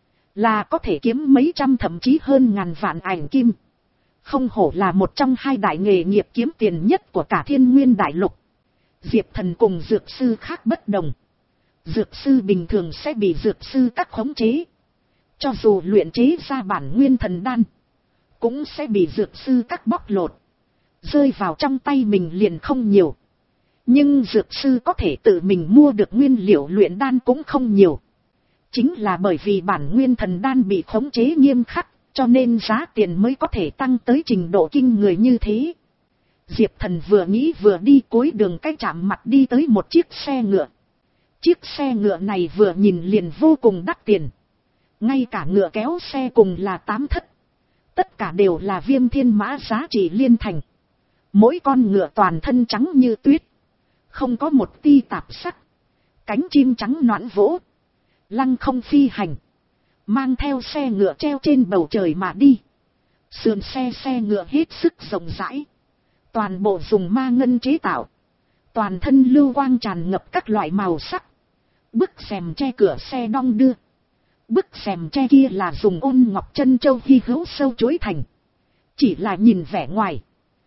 Là có thể kiếm mấy trăm thậm chí hơn ngàn vạn ảnh kim. Không hổ là một trong hai đại nghề nghiệp kiếm tiền nhất của cả thiên nguyên đại lục. Diệp Thần cùng dược sư khác bất đồng. Dược sư bình thường sẽ bị dược sư các khống chế. Cho dù luyện chế ra bản nguyên thần đan, cũng sẽ bị dược sư các bóc lột. Rơi vào trong tay mình liền không nhiều. Nhưng dược sư có thể tự mình mua được nguyên liệu luyện đan cũng không nhiều. Chính là bởi vì bản nguyên thần đan bị khống chế nghiêm khắc, cho nên giá tiền mới có thể tăng tới trình độ kinh người như thế. Diệp Thần vừa nghĩ vừa đi cuối đường cái chạm mặt đi tới một chiếc xe ngựa. Chiếc xe ngựa này vừa nhìn liền vô cùng đắt tiền. Ngay cả ngựa kéo xe cùng là tám thất. Tất cả đều là Viêm Thiên Mã giá trị liên thành. Mỗi con ngựa toàn thân trắng như tuyết. Không có một ti tạp sắc. Cánh chim trắng nõn vỗ. Lăng không phi hành. Mang theo xe ngựa treo trên bầu trời mà đi. Sườn xe xe ngựa hết sức rộng rãi. Toàn bộ dùng ma ngân chế tạo. Toàn thân lưu quang tràn ngập các loại màu sắc. Bức xèm che cửa xe đong đưa. Bức xèm che kia là dùng ôn ngọc chân châu hy hữu sâu chuối thành. Chỉ là nhìn vẻ ngoài.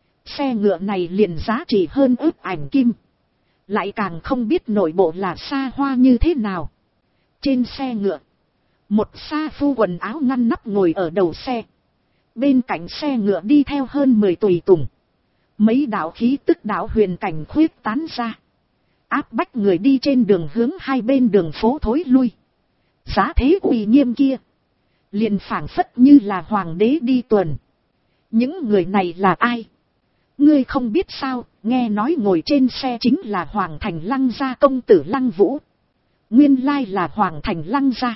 Xe ngựa này liền giá trị hơn ức ảnh kim. Lại càng không biết nội bộ là xa hoa như thế nào. Trên xe ngựa. Một sa phu quần áo ngăn nắp ngồi ở đầu xe. Bên cạnh xe ngựa đi theo hơn mười tùy tùng. Mấy đạo khí tức đạo huyền cảnh khuyết tán ra. Áp bách người đi trên đường hướng hai bên đường phố thối lui. Giá thế uy nghiêm kia. Liền phảng phất như là hoàng đế đi tuần. Những người này là ai? Ngươi không biết sao, nghe nói ngồi trên xe chính là Hoàng Thành Lăng gia công tử Lăng Vũ. Nguyên lai là Hoàng Thành Lăng gia.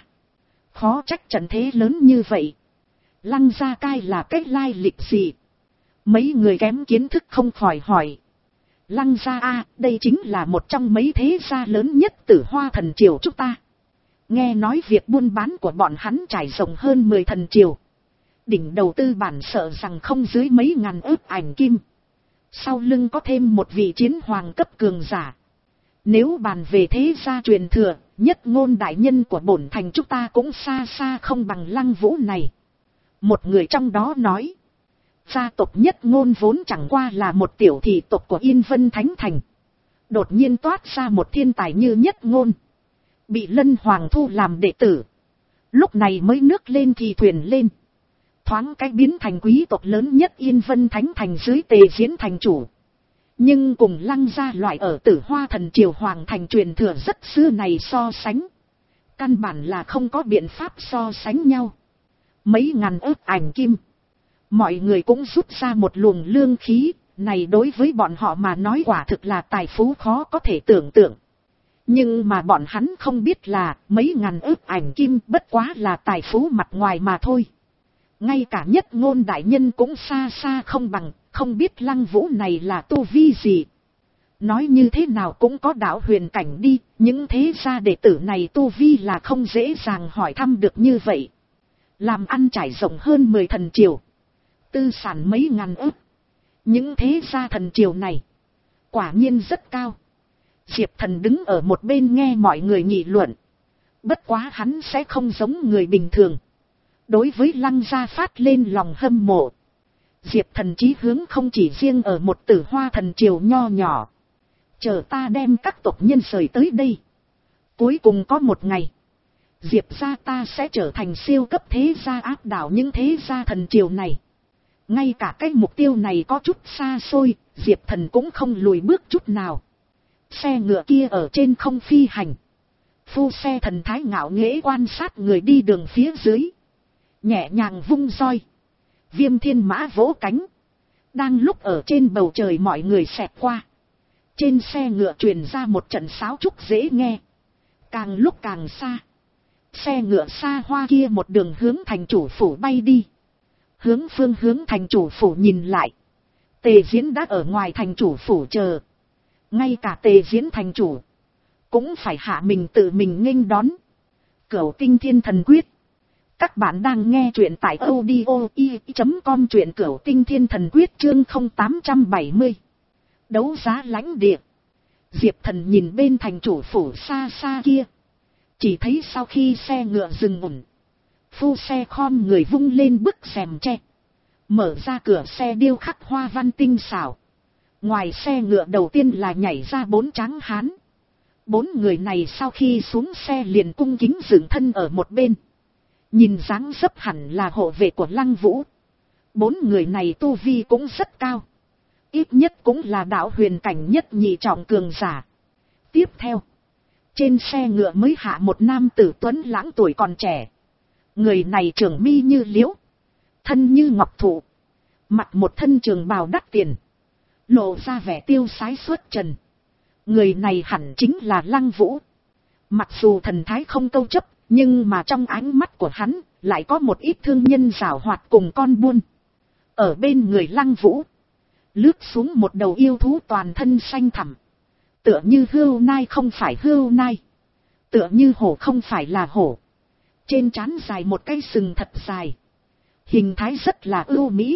Khó trách trận thế lớn như vậy. Lăng gia cai là cái lai lịch gì? Mấy người kém kiến thức không khỏi hỏi. Lăng gia a, đây chính là một trong mấy thế gia lớn nhất Tử Hoa thần triều chúng ta. Nghe nói việc buôn bán của bọn hắn trải rộng hơn mười thần triều. Đỉnh đầu tư bản sợ rằng không dưới mấy ngàn ức ảnh kim. Sau lưng có thêm một vị chiến hoàng cấp cường giả. Nếu bàn về thế gia truyền thừa, nhất ngôn đại nhân của bổn thành chúng ta cũng xa xa không bằng Lăng Vũ này. Một người trong đó nói. Gia tộc nhất ngôn vốn chẳng qua là một tiểu thị tộc của Yên Vân Thánh Thành. Đột nhiên toát ra một thiên tài như nhất ngôn. Bị Lân Hoàng thu làm đệ tử. Lúc này mới nước lên thì thuyền lên. Thoáng cái biến thành quý tộc lớn nhất Yên Vân Thánh Thành dưới Tề Diễn thành chủ. Nhưng cùng Lăng gia loại ở Tử Hoa thần triều Hoàng Thành truyền thừa rất xưa này so sánh. Căn bản là không có biện pháp so sánh nhau. Mấy ngàn ức ảnh kim. Mọi người cũng rút ra một luồng lương khí. Này đối với bọn họ mà nói quả thực là tài phú khó có thể tưởng tượng. Nhưng mà bọn hắn không biết là mấy ngàn ức ảnh kim bất quá là tài phú mặt ngoài mà thôi. Ngay cả nhất ngôn đại nhân cũng xa xa không bằng, không biết Lăng Vũ này là tu vi gì. Nói như thế nào cũng có đạo huyền cảnh đi, những thế gia đệ tử này tu vi là không dễ dàng hỏi thăm được như vậy. Làm ăn trải rộng hơn mười thần triều. Tư sản mấy ngàn ức. Những thế gia thần triều này, quả nhiên rất cao. Diệp Thần đứng ở một bên nghe mọi người nghị luận. Bất quá hắn sẽ không giống người bình thường. Đối với Lăng gia phát lên lòng hâm mộ. Diệp Thần chí hướng không chỉ riêng ở một Tử Hoa thần triều nho nhỏ. Chờ ta đem các tộc nhân rời tới đây. Cuối cùng có một ngày. Diệp gia ta sẽ trở thành siêu cấp thế gia áp đảo những thế gia thần triều này. Ngay cả cái mục tiêu này có chút xa xôi, Diệp Thần cũng không lùi bước chút nào. Xe ngựa kia ở trên không phi hành. Phu xe thần thái ngạo nghễ quan sát người đi đường phía dưới. Nhẹ nhàng vung roi. Viêm Thiên Mã vỗ cánh. Đang lúc ở trên bầu trời mọi người xẹt qua. Trên xe ngựa truyền ra một trận sáo trúc dễ nghe. Càng lúc càng xa. Xe ngựa xa hoa kia một đường hướng thành chủ phủ bay đi. Hướng phương hướng thành chủ phủ nhìn lại. Tề Diễn đã ở ngoài thành chủ phủ chờ. Ngay cả Tề Diễn thành chủ cũng phải hạ mình tự mình nghênh đón. Cửu Tinh Thiên Thần Quyết. Các bạn đang nghe truyện tại audio i chấm com, truyện Cửu Tinh Thiên Thần Quyết chương không tám bảy không. Đấu giá lãnh địa. Diệp Thần nhìn bên thành chủ phủ xa xa kia. Chỉ thấy sau khi xe ngựa dừng ổn. Phu xe khom người vung lên bức rèm tre. Mở ra cửa xe điêu khắc hoa văn tinh xảo. Ngoài xe ngựa đầu tiên là nhảy ra bốn tráng hán. Bốn người này sau khi xuống xe liền cung kính dựng thân ở một bên. Nhìn dáng dấp hẳn là hộ vệ của Lăng Vũ. Bốn người này tu vi cũng rất cao. Ít nhất cũng là đạo huyền cảnh nhất nhị trọng cường giả. Tiếp theo. Trên xe ngựa mới hạ một nam tử tuấn lãng tuổi còn trẻ. Người này trưởng mi như liễu. Thân như ngọc thụ. Mặc một thân trường bào đắt tiền. Lộ ra vẻ tiêu sái xuất trần. Người này hẳn chính là Lăng Vũ. Mặc dù thần thái không câu chấp. Nhưng mà trong ánh mắt của hắn, lại có một ít thương nhân giảo hoạt cùng con buôn. Ở bên người Lăng Vũ, lướt xuống một đầu yêu thú toàn thân xanh thẳm. Tựa như hươu nai không phải hươu nai. Tựa như hổ không phải là hổ. Trên trán dài một cái sừng thật dài. Hình thái rất là ưu mỹ.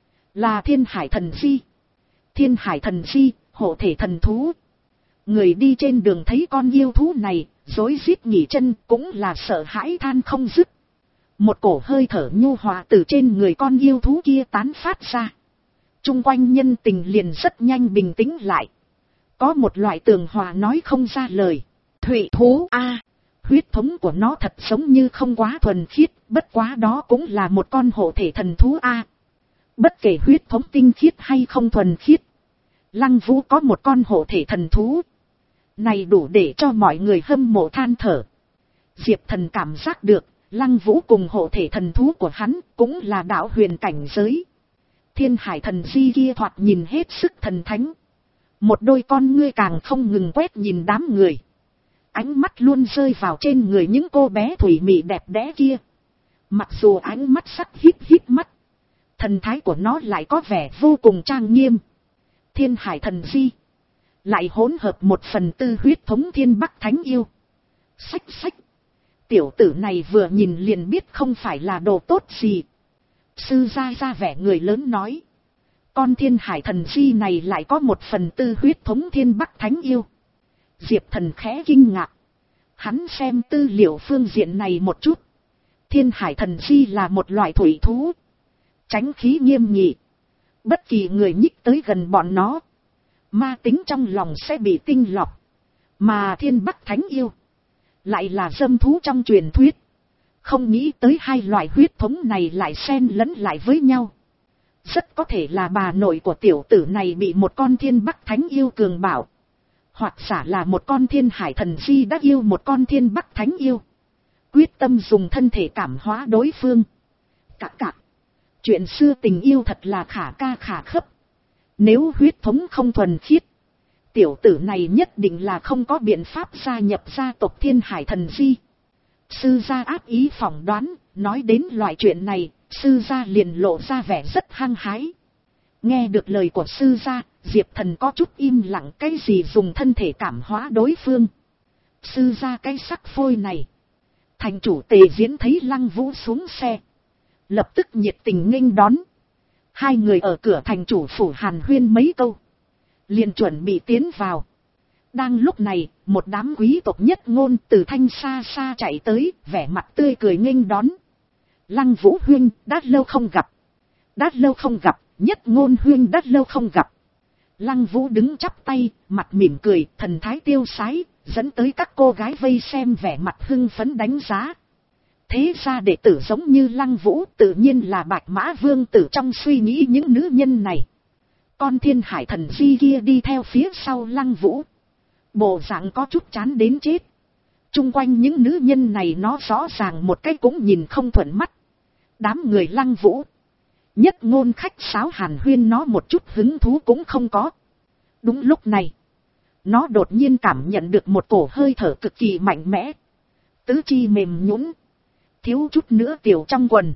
Là Thiên Hải Thần Di. Thiên Hải Thần Di, hộ thể thần thú. Người đi trên đường thấy con yêu thú này, rối rít nghỉ chân, cũng là sợ hãi than không dứt. Một cổ hơi thở nhu hòa từ trên người con yêu thú kia tán phát ra. Trung quanh nhân tình liền rất nhanh bình tĩnh lại. Có một loại tường hòa nói không ra lời. Thủy thú a, huyết thống của nó thật giống như không quá thuần khiết, bất quá đó cũng là một con hộ thể thần thú a. Bất kể huyết thống tinh khiết hay không thuần khiết, Lăng Vũ có một con hộ thể thần thú. Này đủ để cho mọi người hâm mộ than thở. Diệp Thần cảm giác được, Lăng Vũ cùng hộ thể thần thú của hắn cũng là đạo huyền cảnh giới. Thiên Hải Thần Di kia thoạt nhìn hết sức thần thánh. Một đôi con ngươi càng không ngừng quét nhìn đám người. Ánh mắt luôn rơi vào trên người những cô bé thủy mị đẹp đẽ kia. Mặc dù ánh mắt sắc híp híp mắt, thần thái của nó lại có vẻ vô cùng trang nghiêm. Thiên Hải Thần Di lại hỗn hợp một phần tư huyết thống Thiên Bắc Thánh Yêu. Xách xách. Tiểu tử này vừa nhìn liền biết không phải là đồ tốt gì. Sư gia ra vẻ người lớn nói. Con Thiên Hải Thần Di này lại có một phần tư huyết thống Thiên Bắc Thánh Yêu. Diệp Thần khẽ kinh ngạc. Hắn xem tư liệu phương diện này một chút. Thiên Hải Thần Di là một loại thủy thú. Tránh khí nghiêm nghị. Bất kỳ người nhích tới gần bọn nó, ma tính trong lòng sẽ bị tinh lọc. Mà Thiên Bắc Thánh Yêu lại là dâm thú trong truyền thuyết. Không nghĩ tới hai loại huyết thống này lại xen lẫn lại với nhau. Rất có thể là bà nội của tiểu tử này bị một con Thiên Bắc Thánh Yêu cường bạo. Hoặc giả là một con Thiên Hải Thần Di đã yêu một con Thiên Bắc Thánh Yêu. Quyết tâm dùng thân thể cảm hóa đối phương. Cạc cạc. Chuyện xưa tình yêu thật là khả ca khả khấp. Nếu huyết thống không thuần khiết, tiểu tử này nhất định là không có biện pháp gia nhập gia tộc Thiên Hải Thần Di. Sư gia áp ý phỏng đoán, nói đến loại chuyện này, sư gia liền lộ ra vẻ rất hăng hái. Nghe được lời của sư gia, Diệp Thần có chút im lặng, cái gì dùng thân thể cảm hóa đối phương. Sư gia cái sắc phôi này. Thành chủ Tề Diễn thấy Lăng Vũ xuống xe, lập tức nhiệt tình nghênh đón. Hai người ở cửa thành chủ phủ hàn huyên mấy câu, liền chuẩn bị tiến vào. Đang lúc này, một đám quý tộc Nhất Ngôn từ Thanh xa xa chạy tới, vẻ mặt tươi cười nghênh đón. Lăng Vũ huynh, đã lâu không gặp. Đã lâu không gặp, Nhất Ngôn huynh đã lâu không gặp. Lăng Vũ đứng chắp tay, mặt mỉm cười, thần thái tiêu sái, dẫn tới các cô gái vây xem vẻ mặt hưng phấn đánh giá. Thế ra đệ tử giống như Lăng Vũ tự nhiên là Bạch Mã Vương tử trong suy nghĩ những nữ nhân này. Con Thiên Hải Thần Di kia đi theo phía sau Lăng Vũ. Bộ dạng có chút chán đến chết. Trung quanh những nữ nhân này nó rõ ràng một cái cũng nhìn không thuận mắt. Đám người Lăng Vũ, Nhất Ngôn khách sáo hàn huyên nó một chút hứng thú cũng không có. Đúng lúc này, nó đột nhiên cảm nhận được một cổ hơi thở cực kỳ mạnh mẽ. Tứ chi mềm nhũn, thiếu chút nữa tiểu trong quần.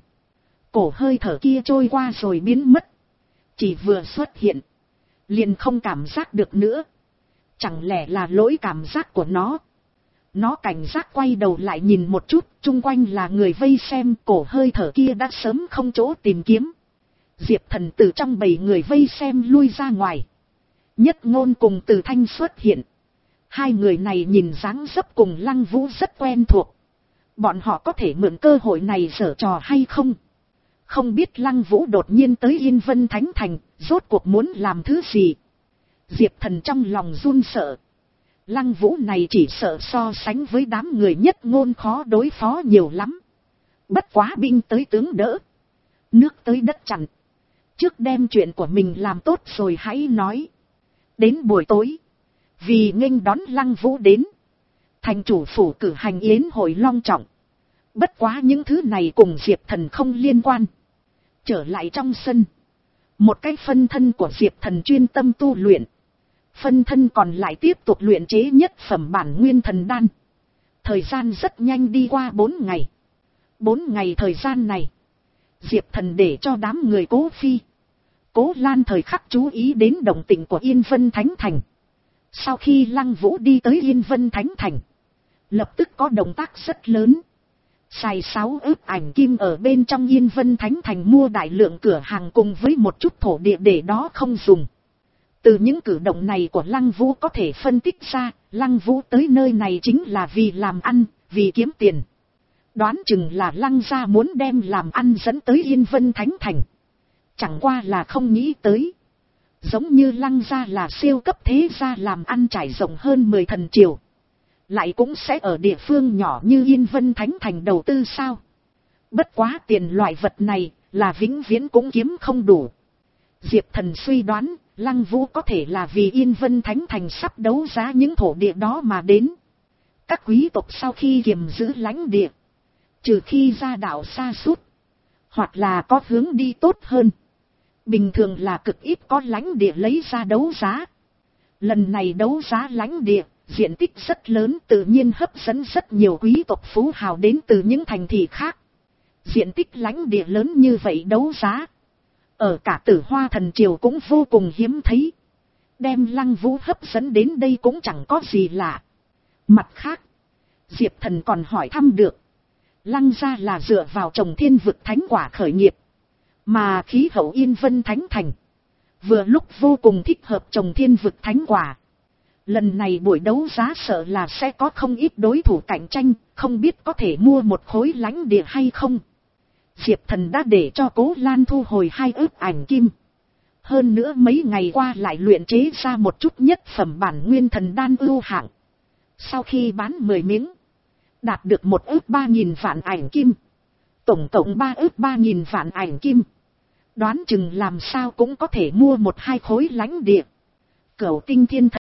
Cổ hơi thở kia trôi qua rồi biến mất. Chỉ vừa xuất hiện, liền không cảm giác được nữa. Chẳng lẽ là lỗi cảm giác của nó? Nó cảnh giác quay đầu lại nhìn một chút, chung quanh là người vây xem, cổ hơi thở kia đã sớm không chỗ tìm kiếm. Diệp Thần từ trong bầy người vây xem lui ra ngoài. Nhất Ngôn cùng Từ Thanh xuất hiện. Hai người này nhìn dáng dấp cùng Lăng Vũ rất quen thuộc. Bọn họ có thể mượn cơ hội này giở trò hay không? Không biết Lăng Vũ đột nhiên tới Yên Vân Thánh Thành, rốt cuộc muốn làm thứ gì? Diệp Thần trong lòng run sợ. Lăng Vũ này chỉ sợ so sánh với đám người Nhất Ngôn khó đối phó nhiều lắm. Bất quá binh tới tướng đỡ, nước tới đất chặn. Trước đem chuyện của mình làm tốt rồi hãy nói. Đến buổi tối, vì nghênh đón Lăng Vũ đến, thành chủ phủ cử hành yến hội long trọng. Bất quá những thứ này cùng Diệp Thần không liên quan. Trở lại trong sân, một cái phân thân của Diệp Thần chuyên tâm tu luyện. Phân thân còn lại tiếp tục luyện chế nhất phẩm bản nguyên thần đan. Thời gian rất nhanh đi qua bốn ngày. Bốn ngày thời gian này, Diệp Thần để cho đám người Cố Phi, Cố Lan thời khắc chú ý đến động tĩnh của Yên Vân Thánh Thành. Sau khi Lăng Vũ đi tới Yên Vân Thánh Thành, lập tức có động tác rất lớn. Xài sáu ức ảnh kim ở bên trong Yên Vân Thánh Thành mua đại lượng cửa hàng cùng với một chút thổ địa để đó không dùng. Từ những cử động này của Lăng Vũ có thể phân tích ra, Lăng Vũ tới nơi này chính là vì làm ăn, vì kiếm tiền. Đoán chừng là Lăng gia muốn đem làm ăn dẫn tới Yên Vân Thánh Thành. Chẳng qua là không nghĩ tới. Giống như Lăng gia là siêu cấp thế gia làm ăn trải rộng hơn mười thần triều. Lại cũng sẽ ở địa phương nhỏ như Yên Vân Thánh Thành đầu tư sao. Bất quá tiền loại vật này là vĩnh viễn cũng kiếm không đủ. Diệp Thần suy đoán Lăng Vũ có thể là vì Yên Vân Thánh Thành sắp đấu giá những thổ địa đó mà đến. Các quý tộc sau khi kiềm giữ lãnh địa, trừ khi ra đảo xa suốt, hoặc là có hướng đi tốt hơn, bình thường là cực ít có lãnh địa lấy ra đấu giá. Lần này đấu giá lãnh địa, diện tích rất lớn, tự nhiên hấp dẫn rất nhiều quý tộc phú hào đến từ những thành thị khác. Diện tích lãnh địa lớn như vậy đấu giá, ở cả Tử Hoa thần triều cũng vô cùng hiếm thấy. Đem Lăng Vũ hấp dẫn đến đây cũng chẳng có gì lạ. Mặt khác, Diệp Thần còn hỏi thăm được, Lăng gia là dựa vào trồng thiên vực thánh quả khởi nghiệp, mà khí hậu Yên Vân Thánh Thành vừa lúc vô cùng thích hợp trồng thiên vực thánh quả. Lần này buổi đấu giá sợ là sẽ có không ít đối thủ cạnh tranh, không biết có thể mua một khối lãnh địa hay không. Diệp Thần đã để cho Cố Lan thu hồi hai ức ảnh kim. Hơn nữa mấy ngày qua lại luyện chế ra một chút nhất phẩm bản nguyên thần đan ưu hạng. Sau khi bán mười miếng, đạt được một ức ba nghìn vạn ảnh kim. Tổng cộng ba ức ba nghìn vạn ảnh kim. Đoán chừng làm sao cũng có thể mua một hai khối lãnh địa. Cửu Tinh Thiên